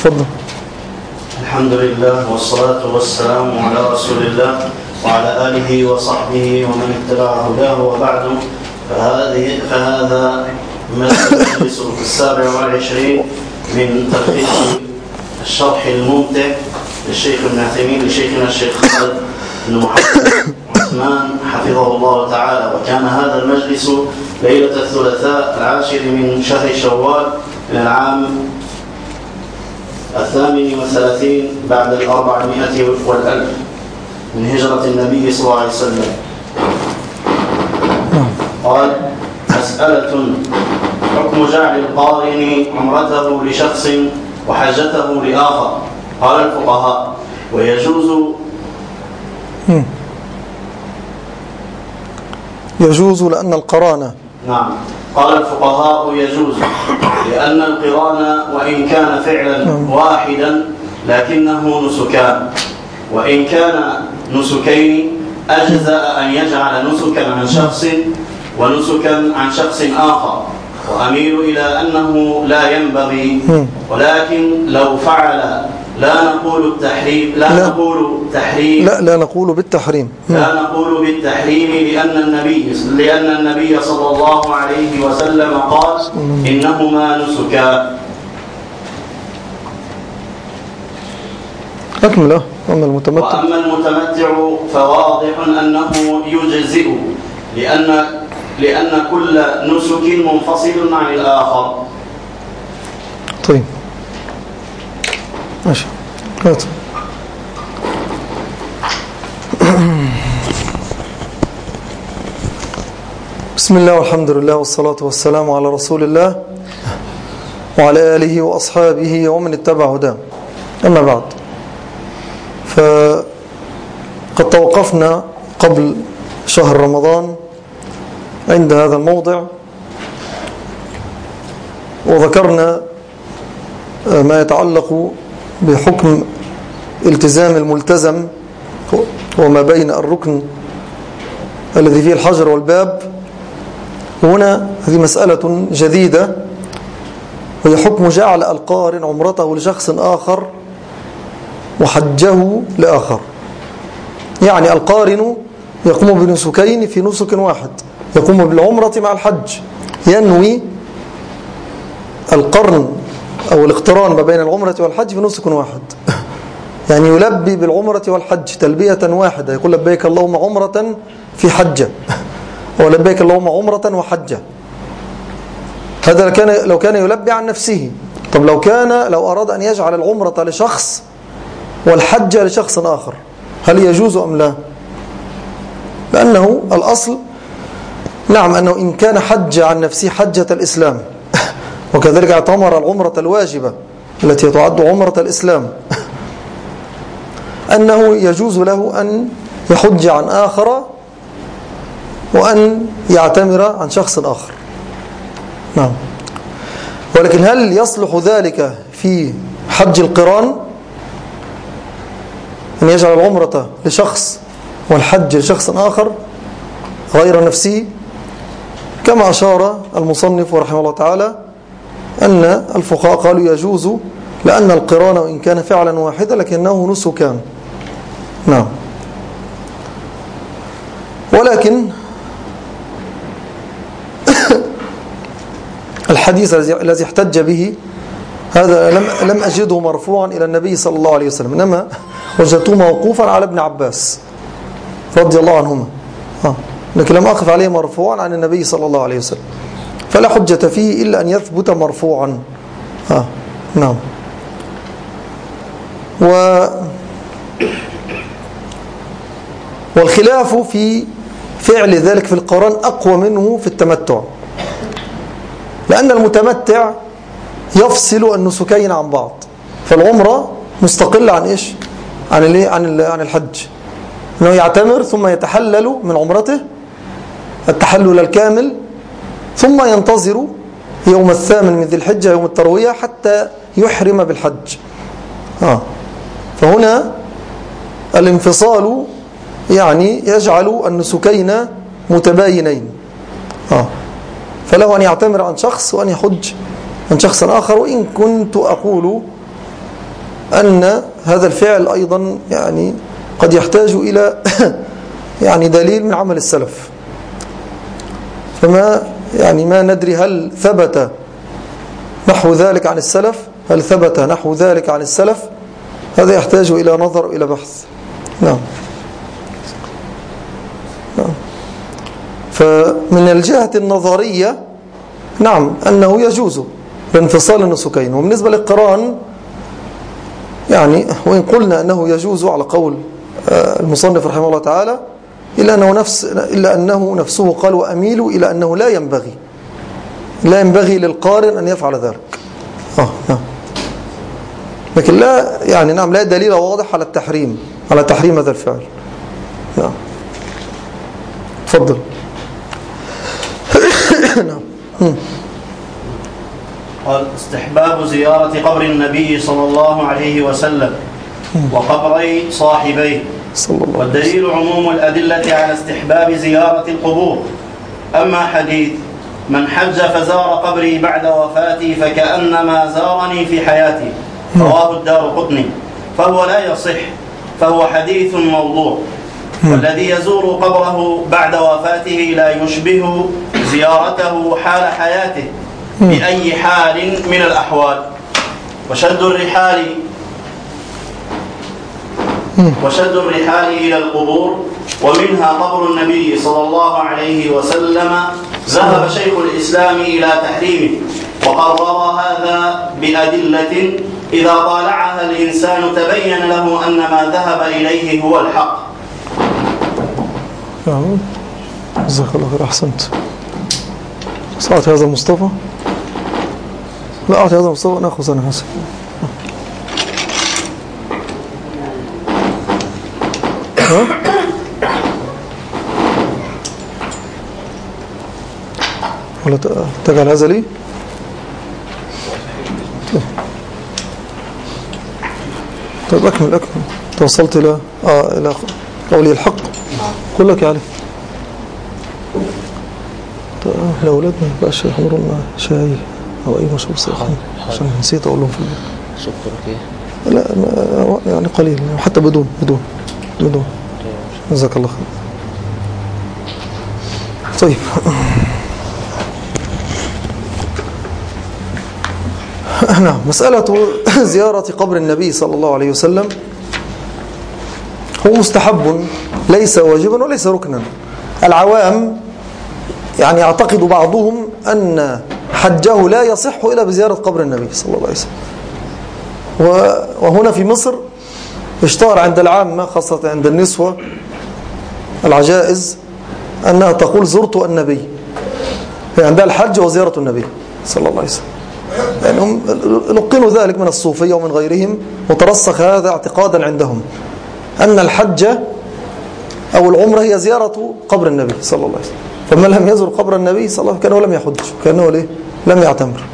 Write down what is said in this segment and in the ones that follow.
تفضل. الحمد لله والصلاة والسلام على رسول الله وعلى آله وصحبه ومن اتبع هداه، وبعد، فهذا المجلس 27 من تلخيص الشرح الممتع للشيخ ابن عثيمين لشيخنا الشيخ خالد بن محمد عثمان حفظه الله تعالى. وكان هذا المجلس ليلة الثلاثاء 10 من شهر شوال من العام 38 بعد 400 والألف من هجرة النبي صلى الله عليه وسلم. قال: مسألة: حكم جعل القارن عمرته لشخص وحجته لآخر. قال الفقهاء: يجوز لأن القران. نعم. قال الفقهاء: يجوز لأن القران وإن كان فعلا واحدا لكنه نسكان، وإن كان نسكين أجزأ أن يجعل نسكا عن شخص ونسكا عن شخص آخر، وأميل إلى أنه لا ينبغي، ولكن لو فعل لا نقول بالتحريم. لا نقول بالتحريم لأن النبي صلى الله عليه وسلم قال: إنهما نسكا. أكمله. وأما المتمتع فواضح أنه يجزئ، لأن كل نسك منفصل عن الآخر. طيب ماشي. بسم الله والحمد لله والصلاة والسلام على رسول الله وعلى آله وأصحابه ومن اتبع هداه. أما بعد، فقد توقفنا قبل شهر رمضان عند هذا الموضع، وذكرنا ما يتعلق بحكم التزام الملتزم وما بين الركن الذي فيه الحجر والباب. هنا هذه مسألة جديدة، وهي حكم جعل القارن عمرته لشخص آخر وحجه لآخر. يعني القارن يقوم بنسكين في نسك واحد، يقوم بالعمرة مع الحج، ينوي القرن أو الاقتران ما بين العمرة والحج في نسك واحد. يعني يلبي بالعمرة والحج تلبية واحدة، يقول: لبيك اللهم عمرة في حجة، ولبيك اللهم عمرة وحجة. هذا لو كان يلبي عن نفسه. طب لو أراد أن يجعل العمرة لشخص والحج لشخص آخر، هل يجوز أم لا؟ لأنه الأصل نعم أنه إن كان حج عن نفسه حجة الإسلام، وكذلك اعتمر العمرة الواجبة التي تعد عمرة الإسلام، أنه يجوز له أن يحج عن آخر وأن يعتمر عن شخص آخر. نعم. ولكن هل يصلح ذلك في حج القران، أن يجعل العمرة لشخص والحج لشخص آخر غير نفسه؟ كما أشار المصنف رحمه الله تعالى أن الفقهاء قالوا يجوز لأن القران وإن كان فعلا واحدا لكنه نسكان. نعم. ولكن الحديث الذي احتج به هذا لم أجده مرفوعا إلى النبي صلى الله عليه وسلم، إنما وجدته موقوفا على ابن عباس رضي الله عنهما، لكن لم أقف عليه مرفوعا عن النبي صلى الله عليه وسلم، فلا حجة فيه إلا أن يثبت مرفوعا. نعم. والخلاف في فعل ذلك في القران أقوى منه في التمتع، لأن المتمتع يفصل النسكين عن بعض، فالعمرة مستقلة عن إيش؟ عن الحج، أنه يعتمر ثم يتحلل من عمرته التحلل الكامل، ثم ينتظر يوم 8 من ذي الحجة يوم التروية حتى يحرم بالحج. فهنا الانفصال يعني يجعل النسكين متباينين، فله أن يعتمر عن شخص وأن يحج عن شخص آخر. وإن كنت أقول أن هذا الفعل أيضا يعني قد يحتاج إلى يعني دليل من عمل السلف. فما يعني ما ندري هل ثبت نحو ذلك عن السلف، هل ثبت نحو ذلك عن السلف؟ هذا يحتاج إلى نظر إلى بحث. نعم. فمن الجهة النظرية نعم أنه يجوز بانفصال النسكين. وبالنسبة للقران يعني وإن قلنا أنه يجوز على قول المصنف رحمه الله تعالى إلا أنه نفسه قال وأميل إلى أنه لا ينبغي للقارن أن يفعل ذلك. نعم. لكن لا يعني نعم لا دليل واضح على تحريم هذا الفعل. نعم. تفضل. نعم. قال استحباب زيارة قبر النبي صلى الله عليه وسلم وقبري صاحبيه، والدليل عموم الأدلة على استحباب زيارة القبور. أما حديث من حج فزار قبري بعد وفاتي فكأنما زارني في حياتي رواه الدارقطني فهو لا يصح، فهو حديث موضوع. والذي يزور قبره بعد وفاته لا يشبه زيارته حال حياته بأي حال من الأحوال. وشد الرحال إلى القبور ومنها قبر النبي صلى الله عليه وسلم ذهب شيخ الإسلام إلى تحريمه، وقرر هذا بأدلة إذا طالعها الإنسان تبين له أن ما ذهب إليه هو الحق. جزاك الله خير. أحسنت. أعطي هذا المصطفى. لا أعطي هذا المصطفى نأخذ أنا حسن. ولا تجعل هذا لي. طيب أكمل. توصلت إلى قولي الحق. قل لك يا علي. الأولاد ما يبقاش يحضروا لنا شاي أو أي مشروب ساخن عشان نسيت أقول لهم في البيت. سكرك إيه؟ لا يعني قليل حتى بدون. جزاك الله خير. طيب نعم. مسألة زيارة قبر النبي صلى الله عليه وسلم هو مستحب ليس واجبا وليس ركنا. العوام يعني يعتقد بعضهم أن حجه لا يصح إلا بزيارة قبر النبي صلى الله عليه وسلم. وهنا في مصر اشتهر عند العامة خاصة عند النسوة العجائز أنها تقول زرت النبي، عندها الحج وزيارة النبي صلى الله عليه وسلم. يعني هم لقنوا ذلك من الصوفية ومن غيرهم، وترسخ هذا اعتقادا عندهم أن الحج أو العمرة هي زيارة قبر النبي صلى الله عليه وسلم. فمن لم يزر قبر النبي صلى الله عليه وسلم كأنه لم يحج، كأنه لم يعتمر.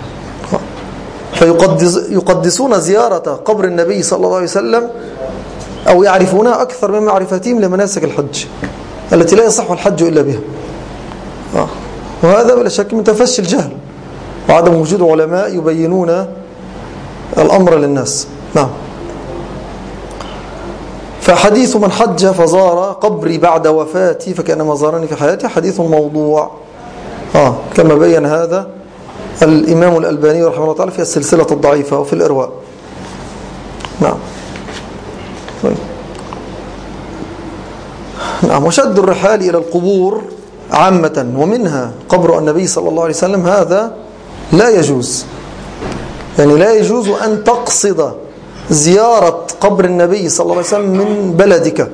فيقدسون زيارة قبر النبي صلى الله عليه وسلم أو يعرفونها أكثر من معرفتهم لمناسك الحج التي لا يصح الحج إلا بها. وهذا بلا شك من تفشي الجهل وعدم وجود علماء يبينون الأمر للناس. نعم. فحديث من حج فزار قبري بعد وفاتي فكأنما زارني في حياتي حديث موضوع كما بين هذا الإمام الألباني رحمه الله تعالى في السلسلة الضعيفة وفي الإرواء. نعم. نعم. وشد الرحال إلى القبور عامة ومنها قبر النبي صلى الله عليه وسلم هذا لا يجوز. يعني لا يجوز أن تقصد زيارة قبر النبي صلى الله عليه وسلم من بلدك،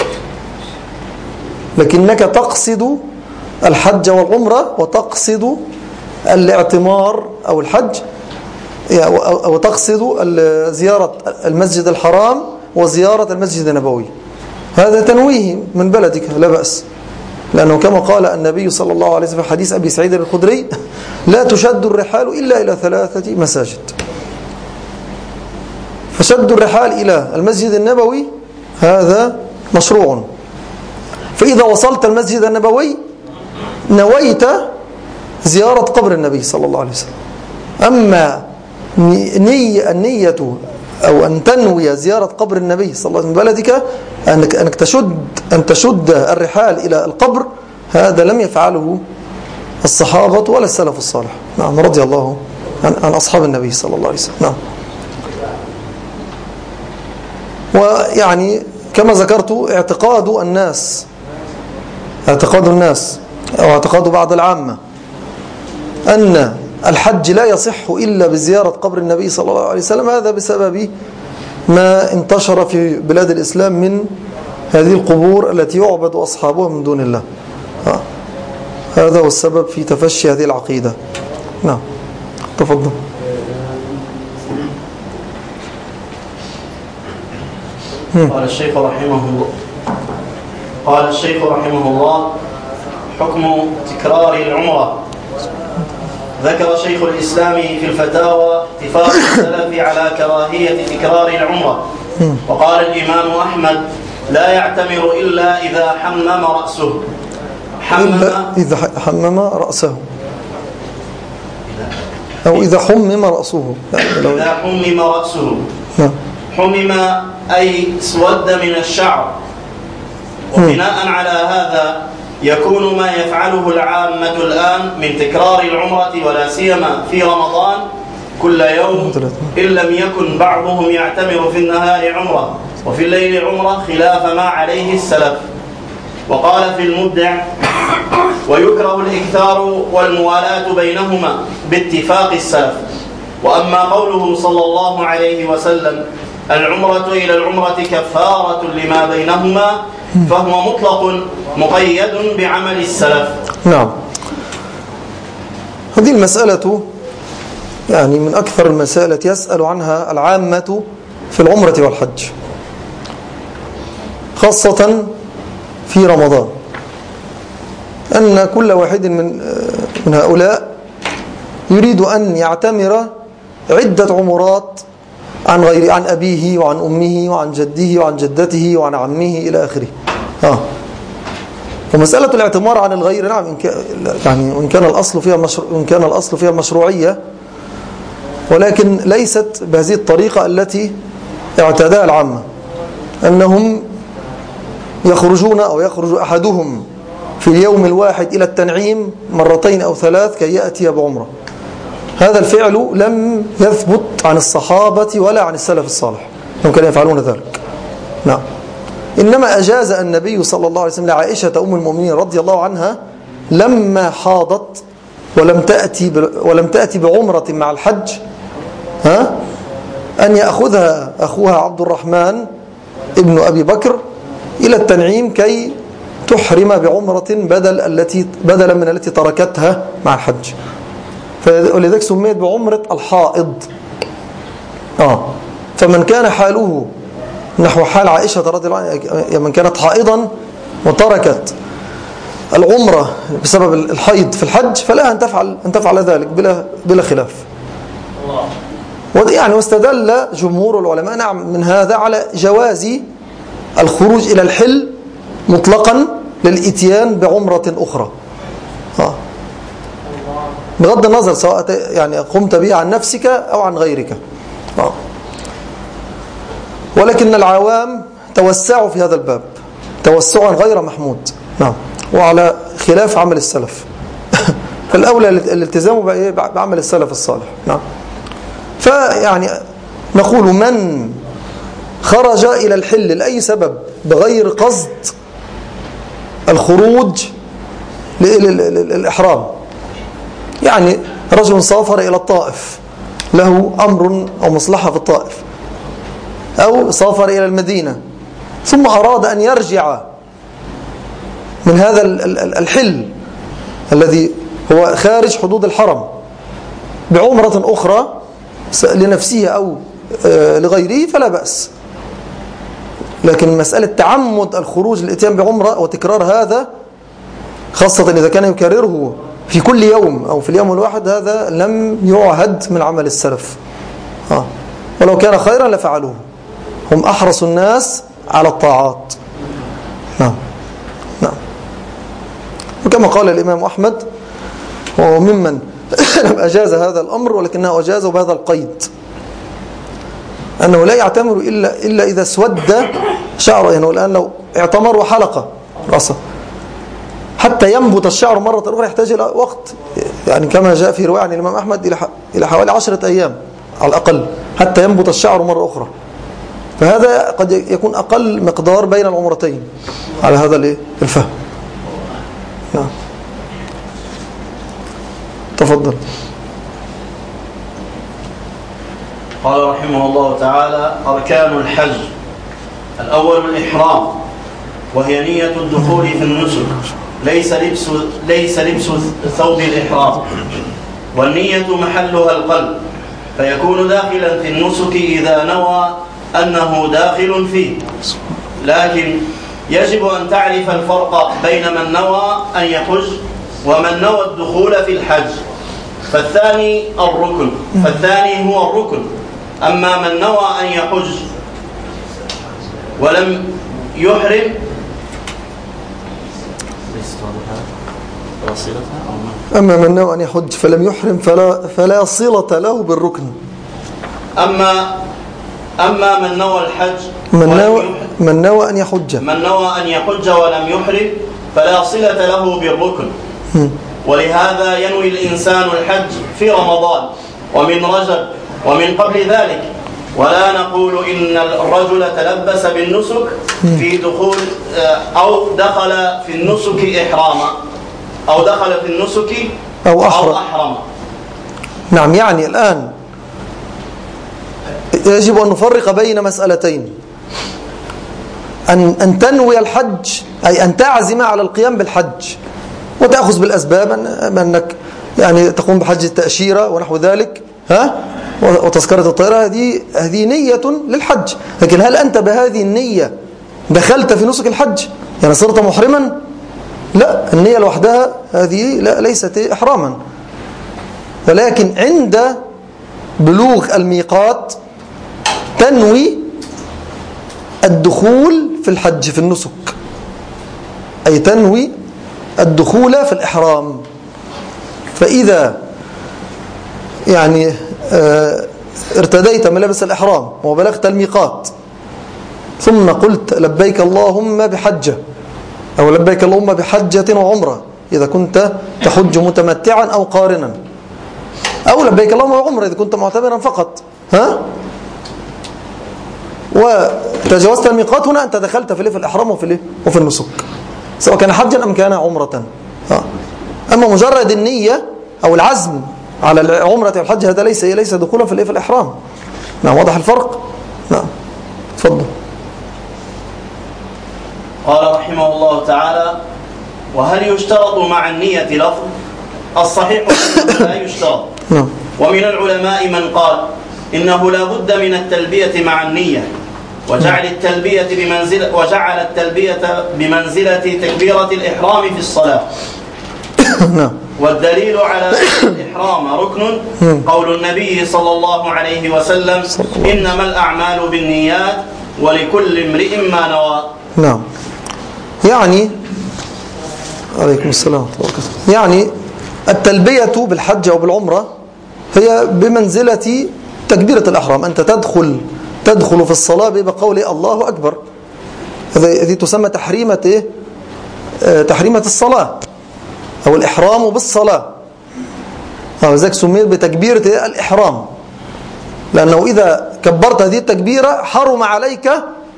لكنك تقصد الحج والعمرة وتقصد الاعتمار أو الحج، أو تقصد زيارة المسجد الحرام وزيارة المسجد النبوي. هذا تنويه من بلدك لا بأس، لأنه كما قال النبي صلى الله عليه وسلم في حديث أبي سعيد الخدري لا تشد الرحال إلا إلى 3 مساجد. فشد الرحال إلى المسجد النبوي هذا مشروع. فإذا وصلت المسجد النبوي نويت زيارة قبر النبي صلى الله عليه وسلم. أما النية أو أن تنوي زيارة قبر النبي صلى الله عليه وسلم بلدك، أنك تشد الرحال إلى القبر، هذا لم يفعله الصحابة ولا السلف الصالح. نعم، رضي الله عن أصحاب النبي صلى الله عليه وسلم. نعم. ويعني كما ذكرت اعتقاد الناس أو اعتقاد بعض العامة أن الحج لا يصح إلا بزيارة قبر النبي صلى الله عليه وسلم، هذا بسبب ما انتشر في بلاد الإسلام من هذه القبور التي يعبد أصحابها من دون الله. هذا هو السبب في تفشي هذه العقيدة. نعم، تفضل. قال الشيخ رحمه الله: حكم تكرار العمرة. ذكر شيخ الإسلام في الفتاوى اتفاق السلف على كراهية تكرار العمرة، وقال الإمام أحمد: لا يعتمر إلا إذا حمم رأسه. إذا حمم رأسه أو إذا حمم رأسه، إذا حمم رأسه. حمم أي اسود من الشعر. وبناء على هذا يكون ما يفعله العامة الآن من تكرار العمرة ولا سيما في رمضان كل يوم، إن لم يكن بعضهم يعتمر في النهار عمرة وفي الليل عمرة، خلاف ما عليه السلف. وقال في المبدع: ويكره الإكثار والموالاة بينهما باتفاق السلف. وأما قوله صلى الله عليه وسلم: العمرة إلى العمرة كفارة لما بينهما، فهو مطلق مقيد بعمل السلف. نعم، هذه المسألة يعني من أكثر المسائل التي يسأل عنها العامة في العمرة والحج، خاصة في رمضان، أن كل واحد من هؤلاء يريد أن يعتمر عدة عمرات عن أبيه وعن أمه وعن جده وعن جدته وعن عمه إلى آخره. ومسألة الاعتمار عن الغير، نعم، وإن كان الأصل فيها المشروعية، ولكن ليست بهذه الطريقة التي اعتادها العامة، أنهم يخرجون أو يخرج أحدهم في اليوم الواحد إلى التنعيم مرتين أو ثلاث كي يأتي بعمرة. هذا الفعل لم يثبت عن الصحابة ولا عن السلف الصالح، هم كانوا يفعلون ذلك. نعم، إنما أجاز النبي صلى الله عليه وسلم لعائشة أم المؤمنين رضي الله عنها لما حاضت ولم تأتي بعمرة مع الحج أن يأخذها أخوها عبد الرحمن ابن أبي بكر إلى التنعيم كي تحرم بعمرة بدلا من التي تركتها مع الحج، ولذلك سميت بعمرة الحائض. فمن كان حاله نحو حال عائشة رضي الله عنها، من كانت حائضا وتركت العمرة بسبب الحيض في الحج، فلا أن تفعل ذلك بلا خلاف. يعني واستدل جمهور العلماء نعم من هذا على جواز الخروج إلى الحل مطلقا للإتيان بعمرة أخرى، بغض النظر سواء يعني قمت به عن نفسك أو عن غيرك. ولكن العوام توسعوا في هذا الباب توسعا غير محمود، نعم، وعلى خلاف عمل السلف. فالأولى الالتزام بعمل السلف الصالح. نعم، فيعني نقول من خرج إلى الحل لأي سبب بغير قصد الخروج للإحرام، يعني رجل سافر إلى الطائف له أمر أو مصلحة في الطائف، أو سافر إلى المدينة ثم أراد أن يرجع من هذا الحل الذي هو خارج حدود الحرم بعمرة أخرى لنفسه أو لغيره فلا بأس. لكن مسألة تعمد الخروج للإتيان بعمرة وتكرار هذا، خاصة إذا كان يكرره في كل يوم أو في اليوم الواحد، هذا لم يعهد من عمل السلف. ولو كان خيرا لفعلوه، هم أحرص الناس على الطاعات. نعم، نعم. وكما قال الإمام أحمد وهو ممن لم أجاز هذا الأمر ولكنه أجازه بهذا القيد، أنه لا يعتمر إلا إذا اسود شعره. يعني الآن لو اعتمر وحلق رأسه حتى ينبت الشعر مرة أخرى يحتاج إلى وقت، يعني كما جاء في رواية عن الإمام أحمد إلى حوالي 10 أيام على الأقل حتى ينبت الشعر مرة أخرى. فهذا قد يكون أقل مقدار بين العمرتين على هذا الفهم. نعم. تفضل. قال رحمه الله تعالى: أركان الحج: الأول الإحرام، وهي نية الدخول في النسك، ليس لبس ثوب الإحرام، والنية محلها القلب، فيكون داخلا في النسك إذا نوى أنه داخل فيه. لكن يجب أن تعرف الفرق بين من نوى أن يحج ومن نوى الدخول في الحج، فالثاني هو الركن. أما من نوى أن يحج ولم يحرم أما من نوى أن يحج فلم يحرم فلا صلة له بالركن. أما من نوى الحج من نوى أن يحج ولم يحرم فلا صلة له بالركن. ولهذا ينوي الإنسان الحج في رمضان ومن رجب ومن قبل ذلك، ولا نقول إن الرجل تلبس بالنسك في دخول أو دخل في النسك إحراما أو دخل في النسك أو أحرم. نعم. يعني الآن يجب أن نفرق بين مسألتين: أن تنوي الحج أي أن تعزم على القيام بالحج وتأخذ بالأسباب، أنك يعني تقوم بحج التأشيرة ونحو ذلك وتذكرة الطائرة، هذه نية للحج. لكن هل أنت بهذه النية دخلت في نسك الحج يعني صرت محرما؟ لا، النية لوحدها هذه ليست إحراما. ولكن عند بلوغ الميقات تنوي الدخول في الحج في النسك، أي تنوي الدخول في الإحرام. فإذا يعني ارتديت ملابس الإحرام وبلغت الميقات ثم قلت لبيك اللهم بحجة أو لبيك اللهم بحجة وعمرة إذا كنت تحج متمتعا أو قارنا، أو لبيك اللهم بعمرة إذا كنت معتمرا فقط، وتجاوزت الميقات، هنا أنت دخلت في الإحرام وفي النسك، سواء كان حجا أم كان عمرة. أما مجرد النية أو العزم على العمرة والحج هذا ليس دخولا في الإحرام. نعم. واضح الفرق؟ نعم. تفضل. قال رحمه الله تعالى: وهل يشترط مع النية لفظ؟ الصحيح لا يشترط. ومن العلماء من قال إنه لا بد من التلبية مع النية، وجعل التلبية بمنزلة تكبيرة الإحرام في الصلاة. والدليل على الإحرام ركن قول النبي صلى الله عليه وسلم: إنما الأعمال بالنيات ولكل امرئ ما نوى. نعم. يعني عليكم السلام. يعني التلبية بالحج أو بالعمرة هي بمنزلة تكبيرة الإحرام. أنت تدخل في الصلاة بقول الله أكبر، هذه تسمى تحريمة الصلاة أو الإحرام بالصلاة، وذلك سميت بتكبيرة الإحرام، لأنه إذا كبرت هذه التكبيرة حرم عليك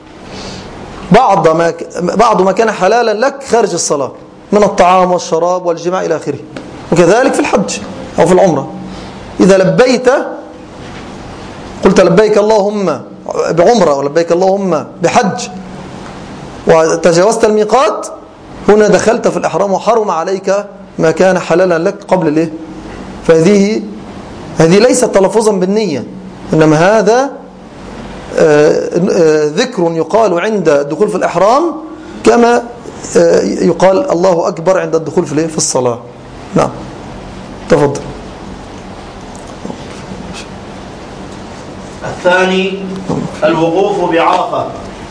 بعض ما كان حلالا لك خارج الصلاة من الطعام والشراب والجماع إلى آخره. وكذلك في الحج أو في العمرة، إذا لبيت قلت لبيك اللهم بعمرة ولبيك اللهم بحج وتجاوزت الميقات، هنا دخلت في الإحرام وحرم عليك ما كان حلالا لك قبل فهذه ليست تلفظا بالنية، إنما هذا ذكر يقال عند الدخول في الإحرام كما يقال الله أكبر عند الدخول في الصلاة. نعم. تفضل. الثاني الوقوف بعرفة،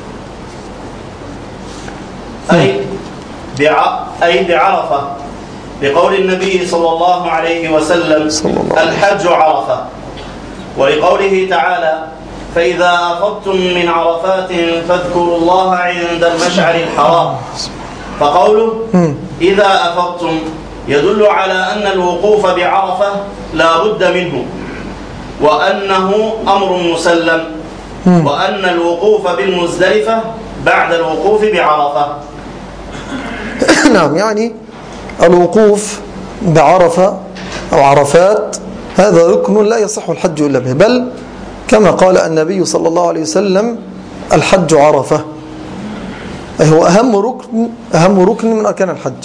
أي بعرفة، لقول النبي صلى الله عليه وسلم: الحج عرفة، ولقوله تعالى: فإذا أفضتم من عرفات فاذكروا الله عند المشعر الحرام. فقوله إذا أفضتم يدل على أن الوقوف بعرفة لا بد منه، وأنه أمر مسلم، وأن الوقوف بالمزدلفة بعد الوقوف بعرفة. نعم، يعني الوقوف بعرفة أو عرفات هذا ركن لا يصح الحج إلا به، بل كما قال النبي صلى الله عليه وسلم الحج عرفة، أي هو أهم ركن من أركان الحج.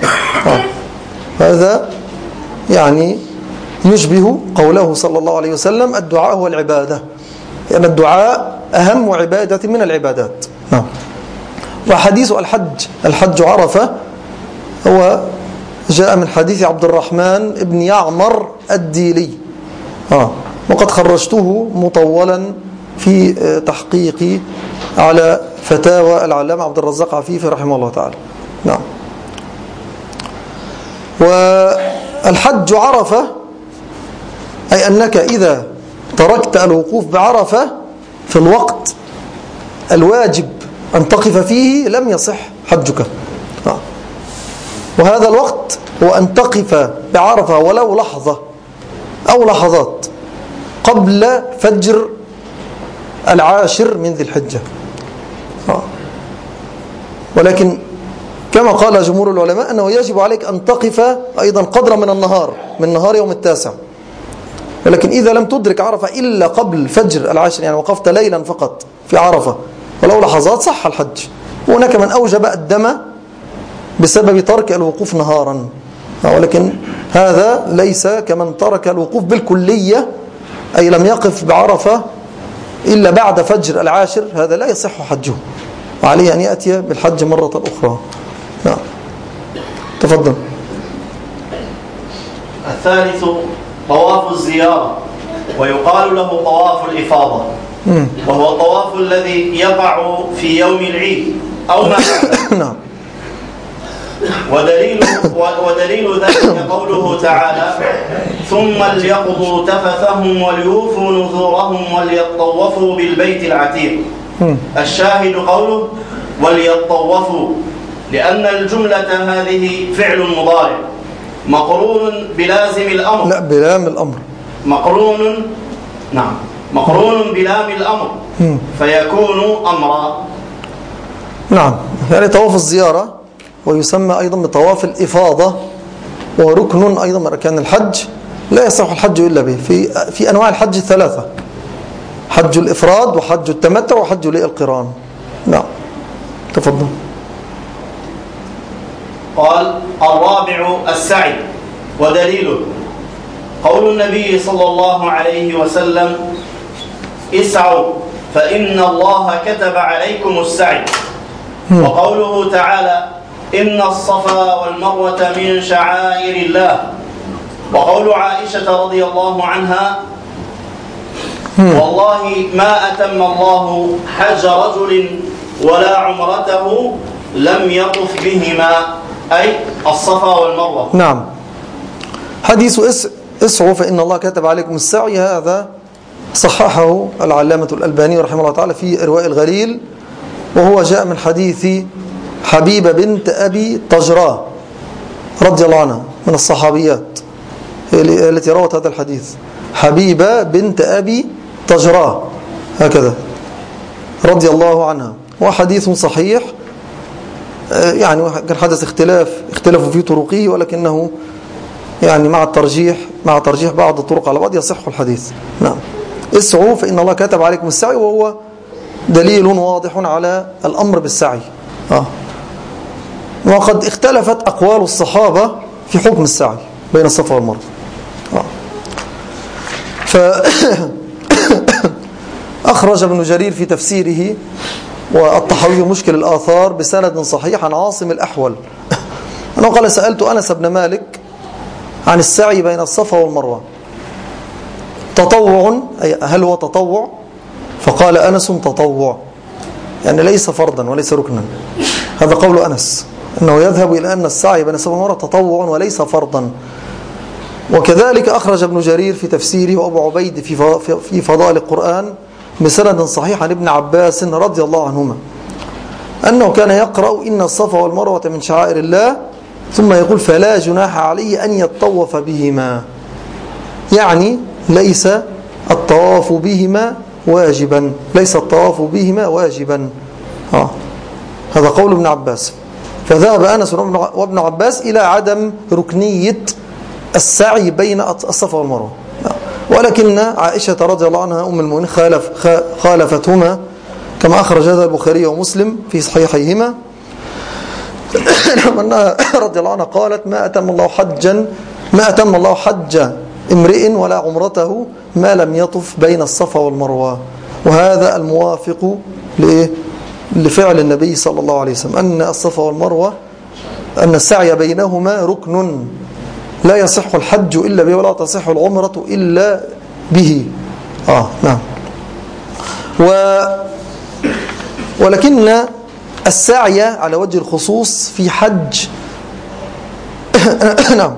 هذا يعني يشبه قوله صلى الله عليه وسلم الدعاء هو العبادة، لأن الدعاء أهم عبادة من العبادات. وحديث الحج عرفة هو جاء من حديث عبد الرحمن بن يعمر الديلي، وقد خرجته مطولا في تحقيقي على فتاوى العلامة عبد الرزاق عفيفي رحمه الله تعالى. نعم. والحج عرفة أي أنك إذا تركت الوقوف بعرفة في الوقت الواجب أن تقف فيه لم يصح حجك. وهذا الوقت هو أن تقف بعرفة ولو لحظة أو لحظات قبل فجر العاشر من ذي الحجة. ولكن كما قال جمهور العلماء أنه يجب عليك أن تقف أيضا قدر من نهار يوم التاسع. ولكن إذا لم تدرك عرفة إلا قبل فجر العاشر، يعني وقفت ليلا فقط في عرفة ولو لحظات، صح الحج. وهناك من أوجب الدم بسبب ترك الوقوف نهارا، ولكن هذا ليس كمن ترك الوقوف بالكلية، أي لم يقف بعرفة إلا بعد فجر العاشر، هذا لا يصح حجه، وعليه أن يأتي بالحج مرة أخرى. نعم، تفضل. الثالث طواف الزيارة، ويقال له طواف الإفاضة، وهو الطواف الذي يقع في يوم العيد أو ما نعم. ودليل ذلك قوله تعالى ثم ليقضوا تفثهم وليوفوا نذورهم وليطوفوا بالبيت العتيق. الشاهد قوله وليطوفوا، لأن الجملة هذه فعل مضارع مقرون بلازم الأمر، لا بلام الأمر، مقرون بلام الأمر فيكون أمرا. نعم، يعني طواف الزيارة ويسمى أيضا بطواف الإفاضة، وركن أيضا من أركان الحج لا يصح الحج إلا به في أنواع الحج الثلاثة: حج الإفراد وحج التمتع وحج القران. نعم، تفضل. قال الرابع السعي، ودليله قول النبي صلى الله عليه وسلم اسعوا فإن الله كتب عليكم السعي، وقوله تعالى إن الصفا والمروة من شعائر الله، وقول عائشة رضي الله عنها والله ما أتم الله حج رجل ولا عمرته لم يطف بهما، أي الصفا والمروة. نعم، حديث اسعوا فإن الله كتب عليكم السعي هذا صححه العلامة الألباني رحمه الله تعالى في إرواء الغليل، وهو جاء من حديث حبيبة بنت أبي طجراه رضي الله عنها، من الصحابيات التي روت هذا الحديث، حبيبة بنت أبي طجراه هكذا رضي الله عنها، وحديث صحيح. يعني كان حدث اختلافوا في طرقه، ولكنه يعني مع ترجيح بعض الطرق على بعض يصح الحديث. نعم، اسعوا فإن الله كتب عليكم السعي، وهو دليل واضح على الأمر بالسعي. وقد اختلفت أقوال الصحابة في حكم السعي بين الصفا والمروة. فأخرج ابن جرير في تفسيره والطحاوي مشكل الآثار بسند صحيح عن عاصم الأحول أنه قال سألت أنس بن مالك عن السعي بين الصفا والمروة تطوع، أي هل هو تطوع؟ فقال أنس تطوع، يعني ليس فرضا وليس ركنا. هذا قول أنس، أنه يذهب إلى أن السعي بين الصفا والمروة تطوع وليس فرضا. وكذلك أخرج ابن جرير في تفسيره وأبو عبيد في فضائل القرآن بسند صحيح عن ابن عباس رضي الله عنهما أنه كان يقرأ إن الصفا والمروة من شعائر الله ثم يقول فلا جناح عليه أن يطوف بهما، يعني ليس الطواف بهما واجبا، ليس الطواف بهما واجبا. هذا قول ابن عباس. فذهب أنس وابن عباس إلى عدم ركنية السعي بين الصفا والمروة، ولكن عائشة رضي الله عنها أم المؤمنين خالفتهما كما أخرج هذا البخاري ومسلم في صحيحيهما أنها رضي الله عنها قالت ما أتم الله حج امرئ ولا عمرته ما لم يطف بين الصفا والمروة. وهذا الموافق لفعل النبي صلى الله عليه وسلم، أن الصفا والمروة أن السعي بينهما ركن لا يصح الحج إلا به ولا تصح العمرة إلا به. نعم. ولكن السعي على وجه الخصوص في حج نعم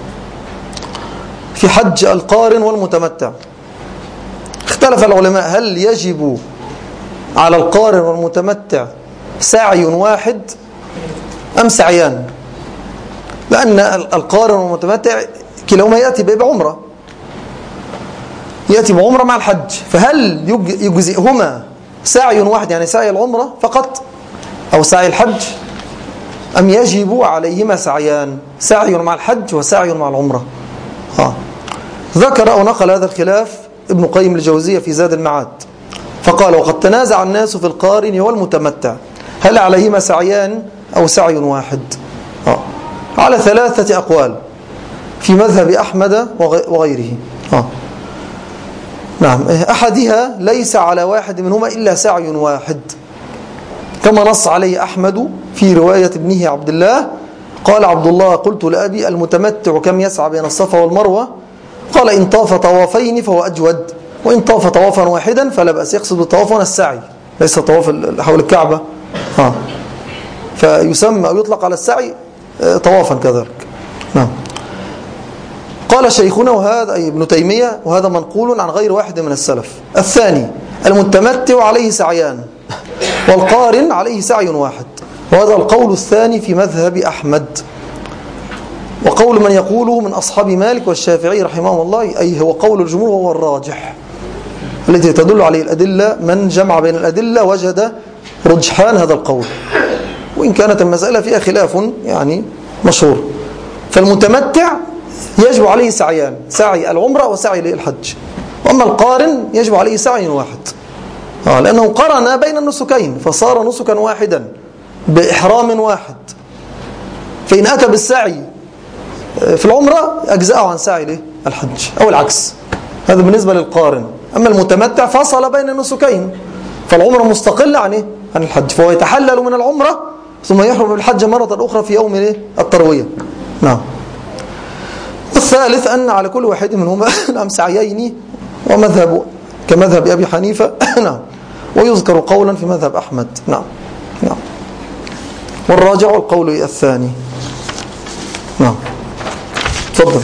في حج القارن والمتمتع اختلف العلماء هل يجب على القارن والمتمتع سعي واحد أم سعيان، لأن القارن والمتمتع كلاهما يأتي بعمرة، يأتي بعمرة مع الحج، فهل يجزئهما سعي واحد يعني سعي العمرة فقط أو سعي الحج، أم يجب عليهما سعيان، سعي مع الحج وسعي مع العمرة؟ ذكر أو نقل هذا الخلاف ابن قيم الجوزية في زاد المعاد فقال وقد تنازع الناس في القارن والمتمتع هل عليهما سعيان أو سعي واحد، على 3 أقوال في مذهب أحمد وغيره. نعم. أحدها ليس على واحد منهما إلا سعي واحد كما نص عليه أحمد في رواية ابنه عبد الله قال عبد الله قلت لأبي المتمتع كم يسعى بين الصفا والمروة؟ قال إن طاف طوافين فهو أجود، وإن طاف طوافا واحدا فلا بأس. يقصد بالطواف هنا السعي ليس طواف حول الكعبة، فيسمى أو يطلق على السعي طوافا كذلك. نعم. قال شيخنا وهذا أي ابن تيمية وهذا منقول عن غير واحد من السلف. الثاني المتمتع عليه سعيان والقارن عليه سعي واحد، وهذا القول الثاني في مذهب أحمد، وقول من يقوله من أصحاب مالك والشافعي رحمهم الله أي هو قول الجمهور وهو الراجح التي تدل عليه الأدلة. من جمع بين الأدلة وجد رجحان هذا القول، وإن كانت المسألة فيها خلاف يعني مشهور. فالمتمتع يجب عليه سعيان، سعي العمرة وسعي للحج، وأما القارن يجب عليه سعي واحد لأنه قرن بين النسكين فصار نسكا واحدا بإحرام واحد، فإن أتى بالسعي في العمرة أجزأه عن سعي الحج أو العكس. هذا بالنسبة للقارن. أما المتمتع فصل بين النسكين فالعمرة مستقلة عن الحج، فهو يتحلل من العمرة ثم يحرم بالحج مرة أخرى في يوم التروية. نعم. والثالث أن على كل واحد منهما نعم سعيين، ومذهب كمذهب أبي حنيفة نعم، ويذكر قولا في مذهب أحمد. نعم. نعم. والراجع القول الثاني. نعم. تفضل.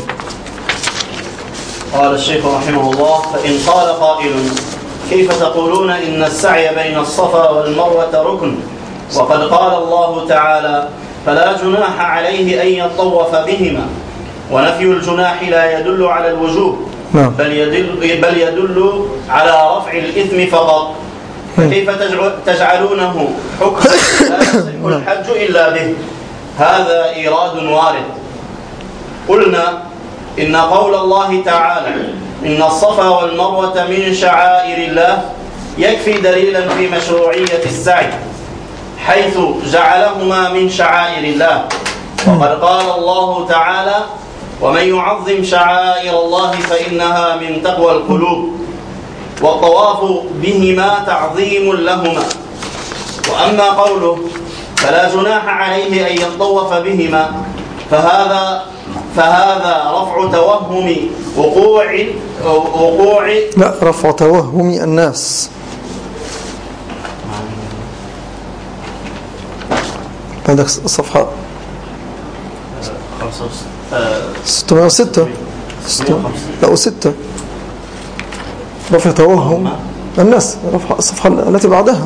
قال الشيخ رحمه الله فإن قال قائل كيف تقولون إن السعي بين الصفا والمروة ركن وقد قال الله تعالى فلا جناح عليه أن يطوف بهما، ونفي الجناح لا يدل على الوجوب بل يدل على رفع الإثم فقط، فكيف تجعلونه حكم لا يصح الحج إلا به؟ هذا إيراد وارد. قلنا إن قول الله تعالى إن الصفا والمروة من شعائر الله يكفي دليلا في مشروعية السعي حيث جعلهما من شعائر الله، وقد قال الله تعالى ومن يعظم شعائر الله فإنها من تقوى القلوب، والطواف بهما تعظيم لهما. وأما قوله فلا جناح عليه أن يطوف بهما فهذا رفع توهم وقوع لا رفع توهم الناس. عندك الصفحة 606 لا 6 رفع توهم الناس الصفحة التي بعدها.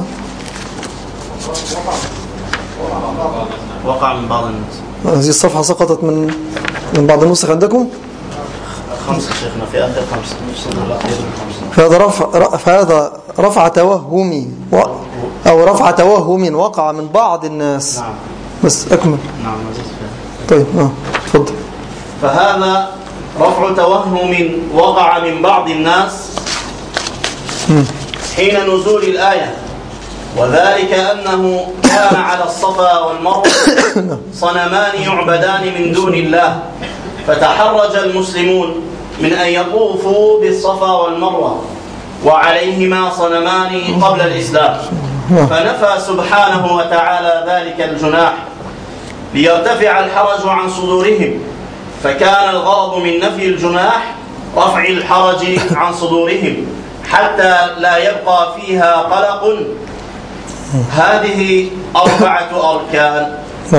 وقع من بعض الناس. هذه الصفحة سقطت من بعض النسخ عندكم. 5 شيخنا في آخر 5. فهذا رفع توهمي أو رفع توهم وقع من بعض الناس. نعم. بس أكمل. نعم. طيب تفضل. فهذا رفع توهم وقع من بعض الناس حين نزول الآية، وذلك أنه كان على الصفا والمروة صنمان يعبدان من دون الله، فتحرج المسلمون من أن يطوفوا بالصفا والمروة وعليهما صنمان قبل الإسلام، فنفى سبحانه وتعالى ذلك الجناح ليرتفع الحرج عن صدورهم، فكان الغرض من نفي الجناح رفع الحرج عن صدورهم حتى لا يبقى فيها قلق. هذه 4 أركان.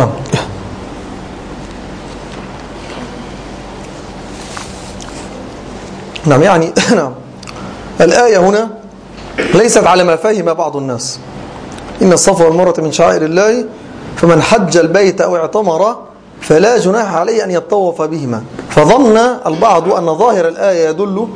نعم يعني نعم الآية هنا ليست على ما فهم بعض الناس. إن الصفا والمروة من شعائر الله فمن حج البيت أو اعتمر فلا جناح عليه أن يطوف بهما، فظن البعض أن ظاهر الآية يدل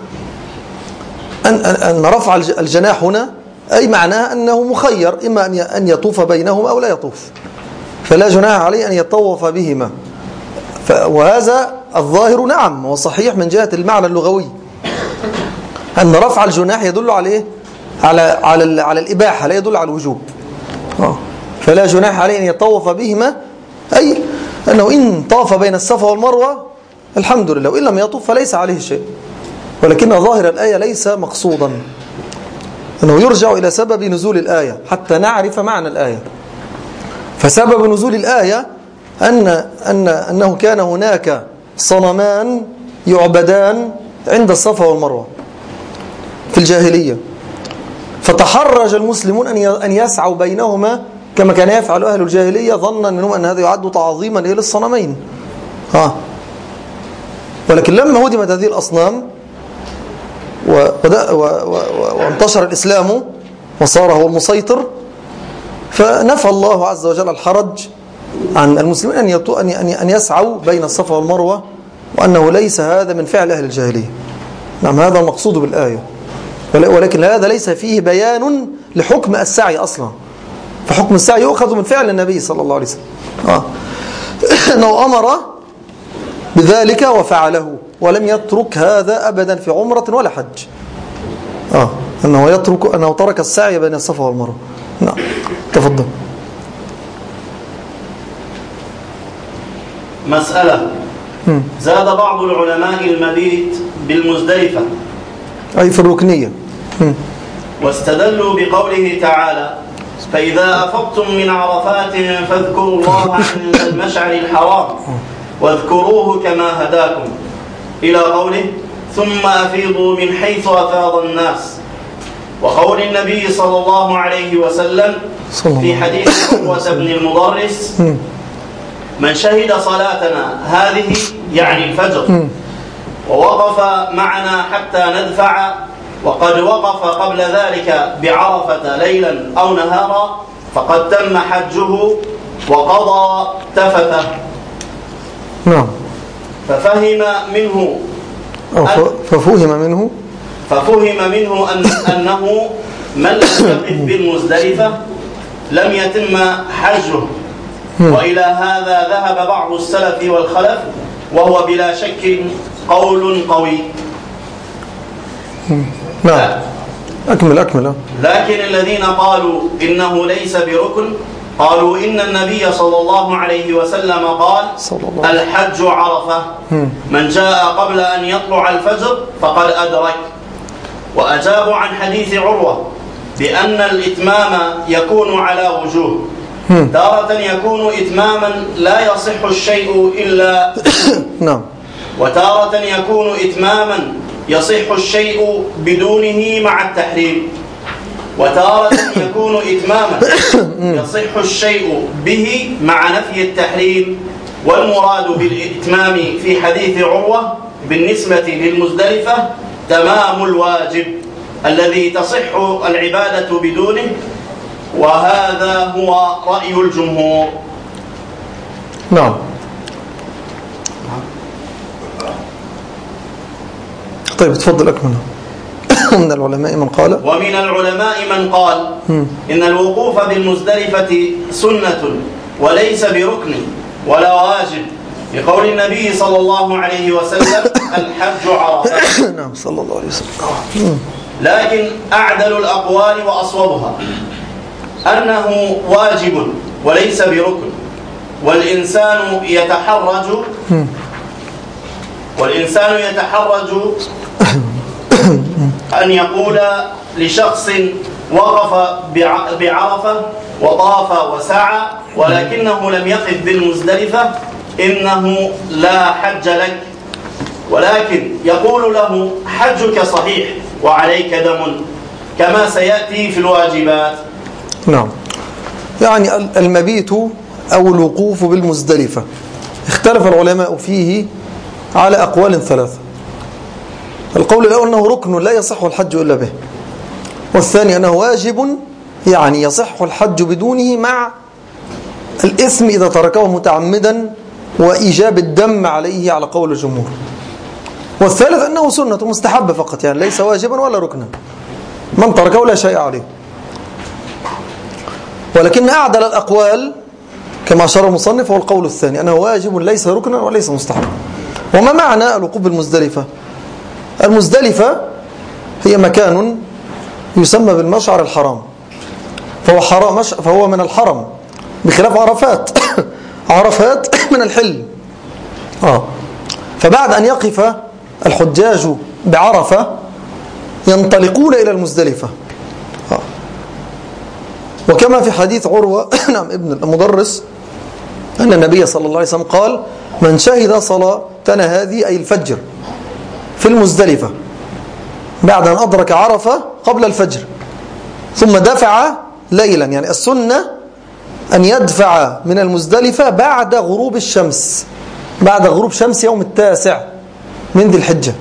أن رفع الجناح هنا أي معناه أنه مخير، إما أن يطوف بينهما أو لا يطوف، فلا جناح عليه أن يطوف بهما. وهذا الظاهر نعم وصحيح من جهة المعنى اللغوي، أن رفع الجناح يدل عليه على الإباحة، لا يدل على الوجوب. فلا جناح عليه أن يطوف بهما أي أنه إن طاف بين الصفا والمروة الحمد لله، وإن لم يطوف فليس عليه شيء. ولكن ظاهر الآية ليس مقصودا، أنه يرجع إلى سبب نزول الآية حتى نعرف معنى الآية. فسبب نزول الآية أنه كان هناك صنمان يعبدان عند الصفا والمروة في الجاهلية، فتحرج المسلمون أن يسعوا بينهما كما كان يفعل أهل الجاهلية، ظنا منهم أن هذا يعد تعظيما للصنمين. ولكن لما هدمت هذه الأصنام وانتشر الإسلام وصار هو المسيطر، فنفى الله عز وجل الحرج عن المسلمين أن يسعوا بين الصفا والمروة، وأنه ليس هذا من فعل أهل الجاهلية. نعم هذا المقصود بالآية، ولكن هذا ليس فيه بيان لحكم السعي أصلا، فحكم السعي يؤخذ من فعل النبي صلى الله عليه وسلم أنه أمر بذلك وفعله، ولم يترك هذا أبدا في عمرة ولا حج. أنه ترك السعي بين الصفا والمروة. نعم تفضل. مسألة. زاد بعض العلماء المبيت بالمزدلفة أي في الركنية، واستدلوا بقوله تعالى: فإذا أفضتم من عرفات فاذكروا الله عند المشعر الحرام واذكروه كما هداكم، إلى قوله: ثم أفيضوا من حيث أفاض الناس، وقول النبي صلى الله عليه وسلم في حديث عروة بن المضرس: من شهد صلاتنا هذه يعني الفجر ووقف معنا حتى ندفع، وقد وقف قبل ذلك بعرفة ليلا أو نهارا، فقد تم حجه وقضى تفثه. نعم. ففهم منه أنه من لم يقف بالمزدلفة لم يتم حجه. وإلى هذا ذهب بعض السلف والخلف، وهو بلا شك قول قوي. نعم أكمل. لكن الذين قالوا إنه ليس بركن قالوا إن النبي صلى الله عليه وسلم قال: الحج عرفة، من جاء قبل أن يطلع الفجر فقد أدرك. وأجابوا عن حديث عروة بأن الإتمام يكون على وجوه، تارة يكون إتماما لا يصح الشيء إلا نعم، وتارة يكون إتماما يصح الشيء بدونه مع التحريم، وتارة يكون إتماما يصح الشيء به مع نفي التحريم. والمراد بالإتمام في حديث عروة بالنسبة للمزدلفة تمام الواجب الذي تصح العبادة بدونه، وهذا هو رأي الجمهور. نعم. طيب تفضل أكمل. من العلماء من قال ومن العلماء من قال إن الوقوف بالمزدلفة سنة وليس بركن ولا واجب، لقول النبي صلى الله عليه وسلم الحج عرفة. نعم صلى الله عليه وسلم. لكن أعدل الأقوال وأصوبها أنه واجب وليس بركن، والإنسان يتحرج أن يقول لشخص وقف بعرفة وطاف وسعى ولكنه لم يقف بالمزدلفة إنه لا حج لك، ولكن يقول له حجك صحيح وعليك دم، كما سيأتي في الواجبات. نعم. يعني المبيت أو الوقوف بالمزدلفة اختلف العلماء فيه على أقوال ثلاثة. القول الأول أنه ركن لا يصح الحج إلا به، والثاني أنه واجب يعني يصح الحج بدونه مع الإثم إذا تركه متعمدا وإيجاب الدم عليه على قول الجمهور، والثالث أنه سنة مستحبة فقط، يعني ليس واجبا ولا ركنا، من تركه لا شيء عليه. ولكن أعدل الأقوال كما أشار المصنف هو القول الثاني، أنه واجب ليس ركنا وليس مستحبا. وما معنى الوقوف بالمزدلفة؟ المزدلفة هي مكان يسمى بالمشعر الحرام، فهو من الحرم بخلاف عرفات. عرفات من الحل. فبعد أن يقف الحجاج بعرفة ينطلقون إلى المزدلفة. وكما في حديث عروة نعم ابن المدرس أن النبي صلى الله عليه وسلم قال: من شهد صلاتنا هذه أي الفجر في المزدلفة بعد أن أدرك عرفة قبل الفجر ثم دفع ليلا، يعني السنة أن يدفع من المزدلفة بعد غروب الشمس، بعد غروب شمس يوم 9 من ذي الحجة،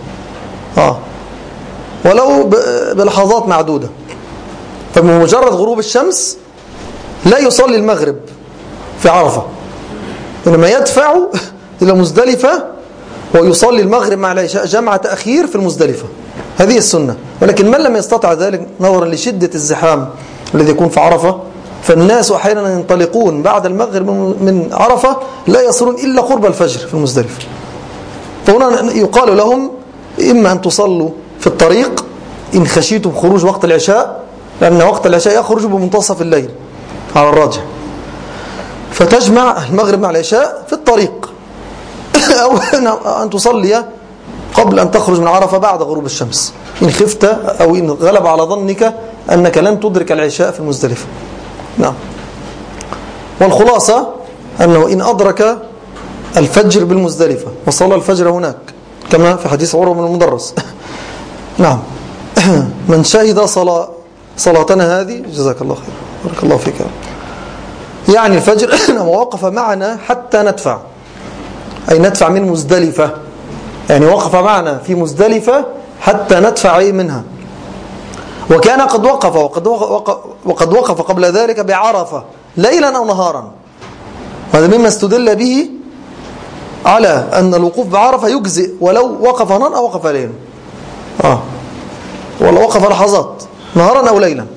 ولو بلحظات معدودة. فبمجرد غروب الشمس لا يصلي المغرب في عرفة، إنما يدفع إلى مزدلفة ويصلي المغرب مع العشاء جمع تأخير في المزدلفة. هذه السنة. ولكن من لم يستطع ذلك نظرا لشدة الزحام الذي يكون في عرفة، فالناس أحيانا ينطلقون بعد المغرب من عرفة لا يصلون إلا قرب الفجر في المزدلفة. فهنا يقال لهم: إما أن تصلوا في الطريق إن خشيتم خروج وقت العشاء، لأن وقت العشاء يخرج بمنتصف الليل على الراجح، فتجمع المغرب مع العشاء في الطريق، أو أن تصلي قبل أن تخرج من عرفة بعد غروب الشمس إن خفت أو إن غلب على ظنك أنك لن تدرك العشاء في المزدلفة. نعم. والخلاصة أنه إن أدرك الفجر بالمزدلفة وصلى الفجر هناك كما في حديث عروة بن المدرس نعم من شهد صلاتنا هذه جزاك الله خير بارك الله فيك، يعني الفجر ووقف معنا حتى ندفع، أي ندفع من مزدلفة، يعني وقف معنا في مزدلفة حتى ندفع منها. وكان قد وقد وقف قبل ذلك بعرفة ليلا أو نهارا، وهذا مما استدل به على أن الوقوف بعرفة يجزئ ولو وقف نهارا أو وقف ليلا، ولو وقف لحظات نهارا أو ليلا.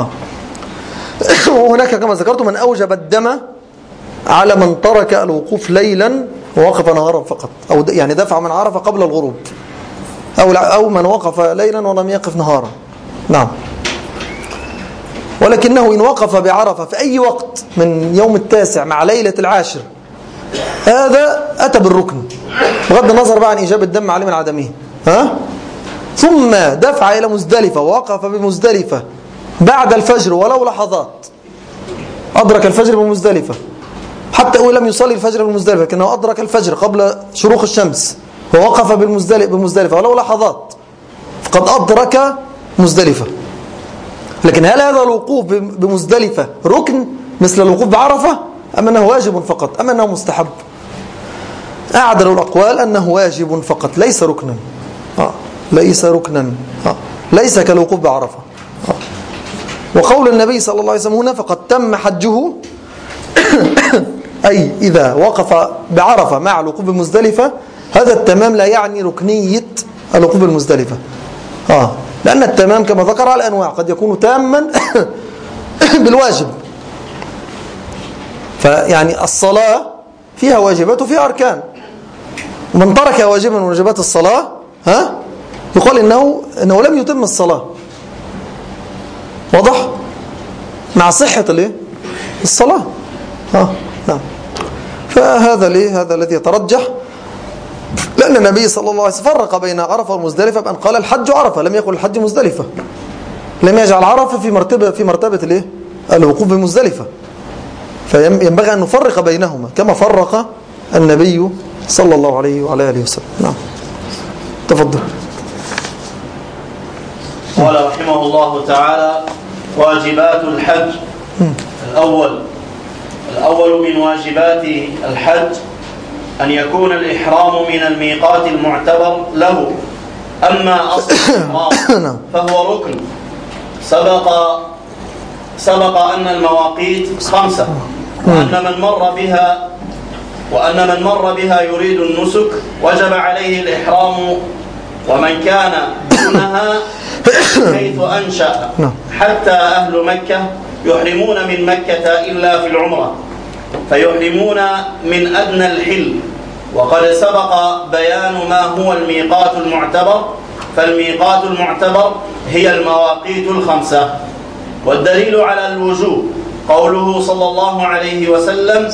وهناك كما ذكرت من أوجب الدم على من ترك الوقوف ليلا ووقف نهارا فقط، أو يعني دفع من عرفة قبل الغروب، أو من وقف ليلا ولم يقف نهارا. نعم. ولكنه إن وقف بعرفة في أي وقت من يوم 9 مع ليلة 10 هذا أتى بالركن بغض النظر بقى عن إيجاب الدم عليه من عدمه. ثم دفع إلى مزدلفة ووقف بمزدلفة بعد الفجر ولو لحظات، أدرك الفجر بمزدلفة حتى هو لم يصلي الفجر بمزدلفة، لكنه أدرك الفجر قبل شروق الشمس ووقف بمزدلفة ولو لحظات، فقد أدرك مزدلفة. لكن هل هذا الوقوف بمزدلفة ركن مثل الوقوف بعرفة، أم أنه واجب فقط، أم أنه مستحب؟ أعدل الأقوال أنه واجب فقط ليس ركنا. ليس ركنا، ليس كالوقوف بعرفة. وقول النبي صلى الله عليه وسلم هنا فقد تم حجه أي إذا وقف بعرفة مع الوقوف بمزدلفة، هذا التمام لا يعني ركنية الوقوف بالمزدلفة. لأن التمام كما ذكر على أنواع، قد يكون تاما بالواجب. فيعني الصلاة فيها واجبات وفيها أركان، من ترك واجبا من واجبات الصلاة يقال إنه لم يتم الصلاة. واضح؟ مع صحة الصلاة. نعم. فهذا هذا الذي يترجح، لأن النبي صلى الله عليه وسلم فرق بين عرفة والمزدلفة بأن قال الحج عرفة، لم يقل الحج مزدلفة، لم يجعل عرفة في مرتبة الوقوف بمزدلفة. فينبغي أن نفرق بينهما كما فرق النبي صلى الله عليه وعلى آله وسلم. نعم. تفضل. قال رحمه الله تعالى: واجبات الحج. الأول من واجبات الحج أن يكون الإحرام من الميقات المعتبر له. أما أصل الإحرام فهو ركن. سبق أن المواقيت 5، وأن من مر بها يريد النسك وجب عليه الإحرام، ومن كان دونها حيث أنشأ حتى أهل مكة يحرمون من مكة إلا في العمرة، فيحرمون من أدنى الحل. وقد سبق بيان ما هو الميقات المعتبر، فالميقات المعتبر هي المواقيت 5. والدليل على الوجوب قوله صلى الله عليه وسلم: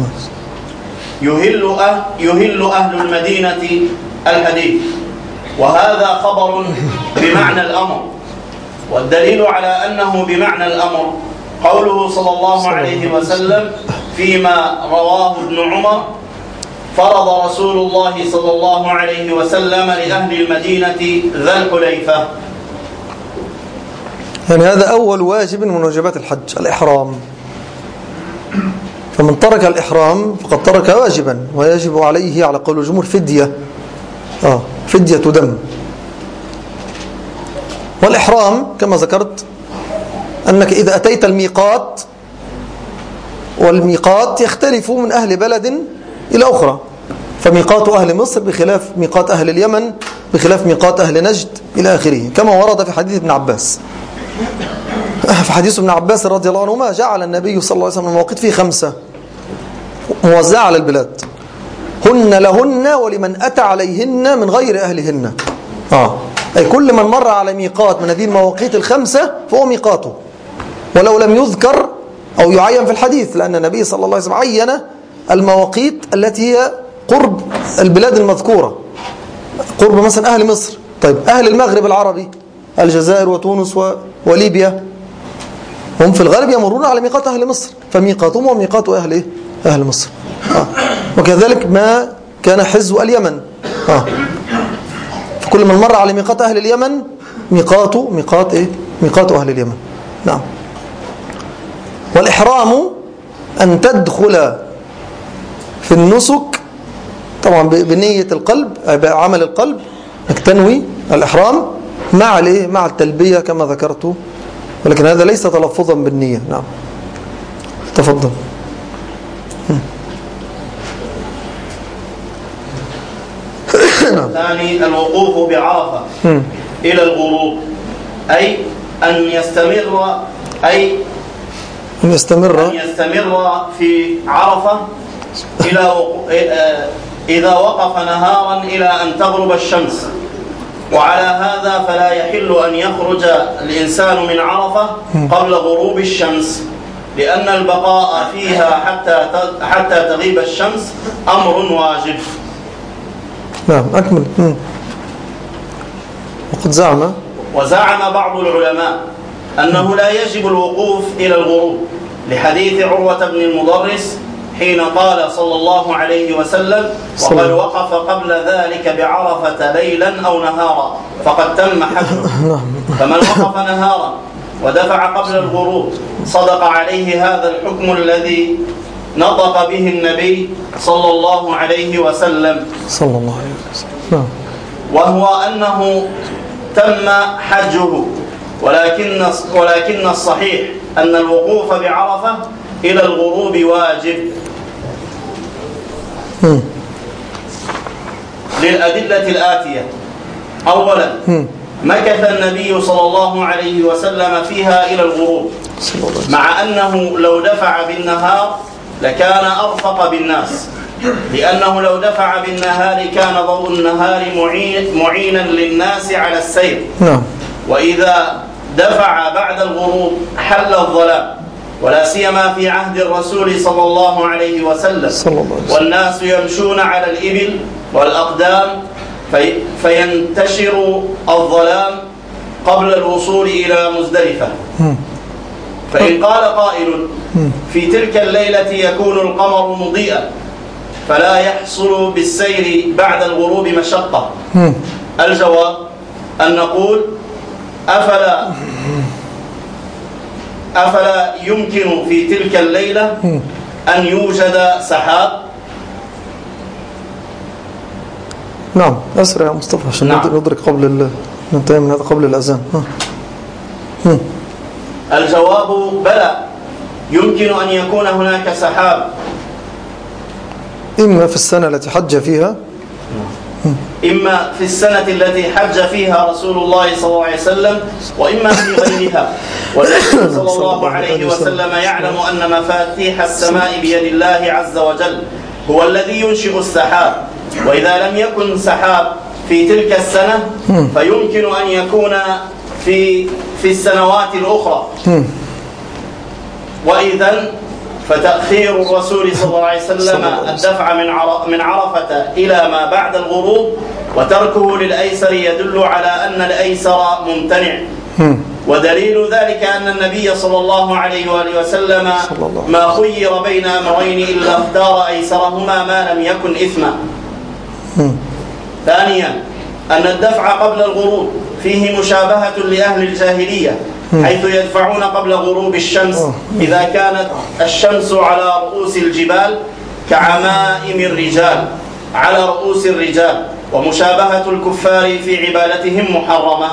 يهل أهل المدينة الحديث. وهذا خبر بمعنى الأمر. والدليل على أنه بمعنى الأمر قوله صلى الله عليه وسلم فيما رواه ابن عمر: فرض رسول الله صلى الله عليه وسلم لأهل المدينة ذا الحليفة. يعني هذا أول واجب من واجبات الحج، الإحرام. فمن ترك الإحرام فقد ترك واجبا، ويجب عليه على قول الجمهور فدية، فدية دم. والإحرام كما ذكرت أنك إذا أتيت الميقات، والميقات يختلف من أهل بلد إلى أخرى، فميقات أهل مصر بخلاف ميقات أهل اليمن، بخلاف ميقات أهل نجد إلى آخره، كما ورد في حديث ابن عباس. في حديث ابن عباس رضي الله عنهما جعل النبي صلى الله عليه وسلم المواقيت فيه 5 موزعة على البلاد، هن لهن ولمن أتى عليهن من غير أهلهن. أي كل من مر على ميقات من هذه المواقيت 5 فهو ميقاته، ولو لم يذكر أو يعين في الحديث، لأن النبي صلى الله عليه وسلم عين المواقيت التي هي قرب البلاد المذكورة، قرب مثلا أهل مصر. طيب أهل المغرب العربي، الجزائر وتونس وليبيا، هم في الغالب يمرون على ميقات أهل مصر، فميقاتهم وميقات أهل مصر. وكذلك ما كان حزو اليمن، فكل من مر على ميقات أهل اليمن ميقات أهل اليمن. نعم. والإحرام أن تدخل في النسك طبعا بنية القلب، عمل القلب، أنك تنوي الإحرام مع التلبية كما ذكرت، ولكن هذا ليس تلفظا بالنية. نعم. تفضل. الثاني الوقوف بعرفة إلى الغروب، أي أن يستمر في عرفة إذا وقف نهارا إلى أن تغرب الشمس. وعلى هذا فلا يحل أن يخرج الإنسان من عرفة قبل غروب الشمس، لأن البقاء فيها حتى تغيب الشمس أمر واجب. نعم. أكمل. وزعم بعض العلماء أنه لا يجب الوقوف إلى الغروب، لحديث عروة بن المضرس حين قال صلى الله عليه وسلم: وقد وقف قبل ذلك بعرفة ليلا أو نهارا فقد تم حجه. فمن وقف نهارا ودفع قبل الغروب صدق عليه هذا الحكم الذي نطق به النبي صلى الله عليه وسلم، وهو أنه تم حجه، ولكن الصحيح أن الوقوف بعرفة إلى الغروب واجب للأدلة الآتية. أولا، مكث النبي صلى الله عليه وسلم فيها إلى الغروب، مع أنه لو دفع بالنهار لكان أرفق بالناس، لأنه لو دفع بالنهار كان ضوء النهار معينا للناس على السير، وإذا دفع بعد الغروب حل الظلام، ولا سيما في عهد الرسول صلى الله عليه وسلم، والناس يمشون على الإبل والأقدام فينتشر الظلام قبل الوصول إلى مزدلفة. فإن قال قائل في تلك الليلة يكون القمر مضيئا فلا يحصل بالسير بعد الغروب مشقة، الجواب أن نقول أفلا يمكن في تلك الليلة أن يوجد سحاب؟ نعم، أسرع يا مصطفى عشان ندرك قبل ننتهي من هذا قبل الأذان. الجواب بلى، يمكن أن يكون هناك سحاب، إما في السنة التي حج فيها، إما في السنة التي حج فيها رسول الله صلى الله عليه وسلم، وإما في غيرها. والنبي صلى الله عليه وسلم يعلم أن مفاتيح السماء بيد الله عز وجل، هو الذي ينشئ السحاب، وإذا لم يكن سحاب في تلك السنة فيمكن أن يكون في السنوات الأخرى. وإذن فتأخير الرسول صلى الله عليه وسلم الدفع من عرفة إلى ما بعد الغروب وتركه للأيسر يدل على أن الأيسر ممتنع. ودليل ذلك أن النبي صلى الله عليه وآله وسلم ما خير بين أمرين إلا اختار أيسرهما ما لم يكن إثما. ثانيا، أن الدفع قبل الغروب فيه مشابهة لأهل الجاهلية، حيث يدفعون قبل غروب الشمس إذا كانت الشمس على رؤوس الجبال كعمائم الرجال على رؤوس الرجال، ومشابهة الكفار في عبادتهم محرمة.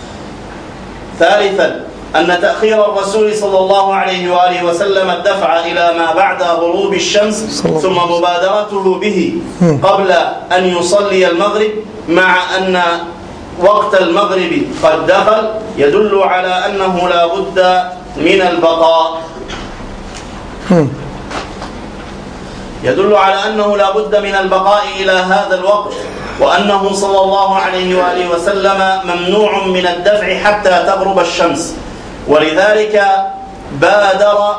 ثالثا، أن تأخير الرسول صلى الله عليه وآله وسلم الدفع إلى ما بعد غروب الشمس ثم مبادرته به قبل أن يصلي المغرب، مع أن وقت المغرب قد دخل، يدل على أنه لا بد من البقاء، يدل على أنه لا بد من البقاء إلى هذا الوقت، وأنه صلى الله عليه وآله وسلم ممنوع من الدفع حتى تغرب الشمس، ولذلك بادر.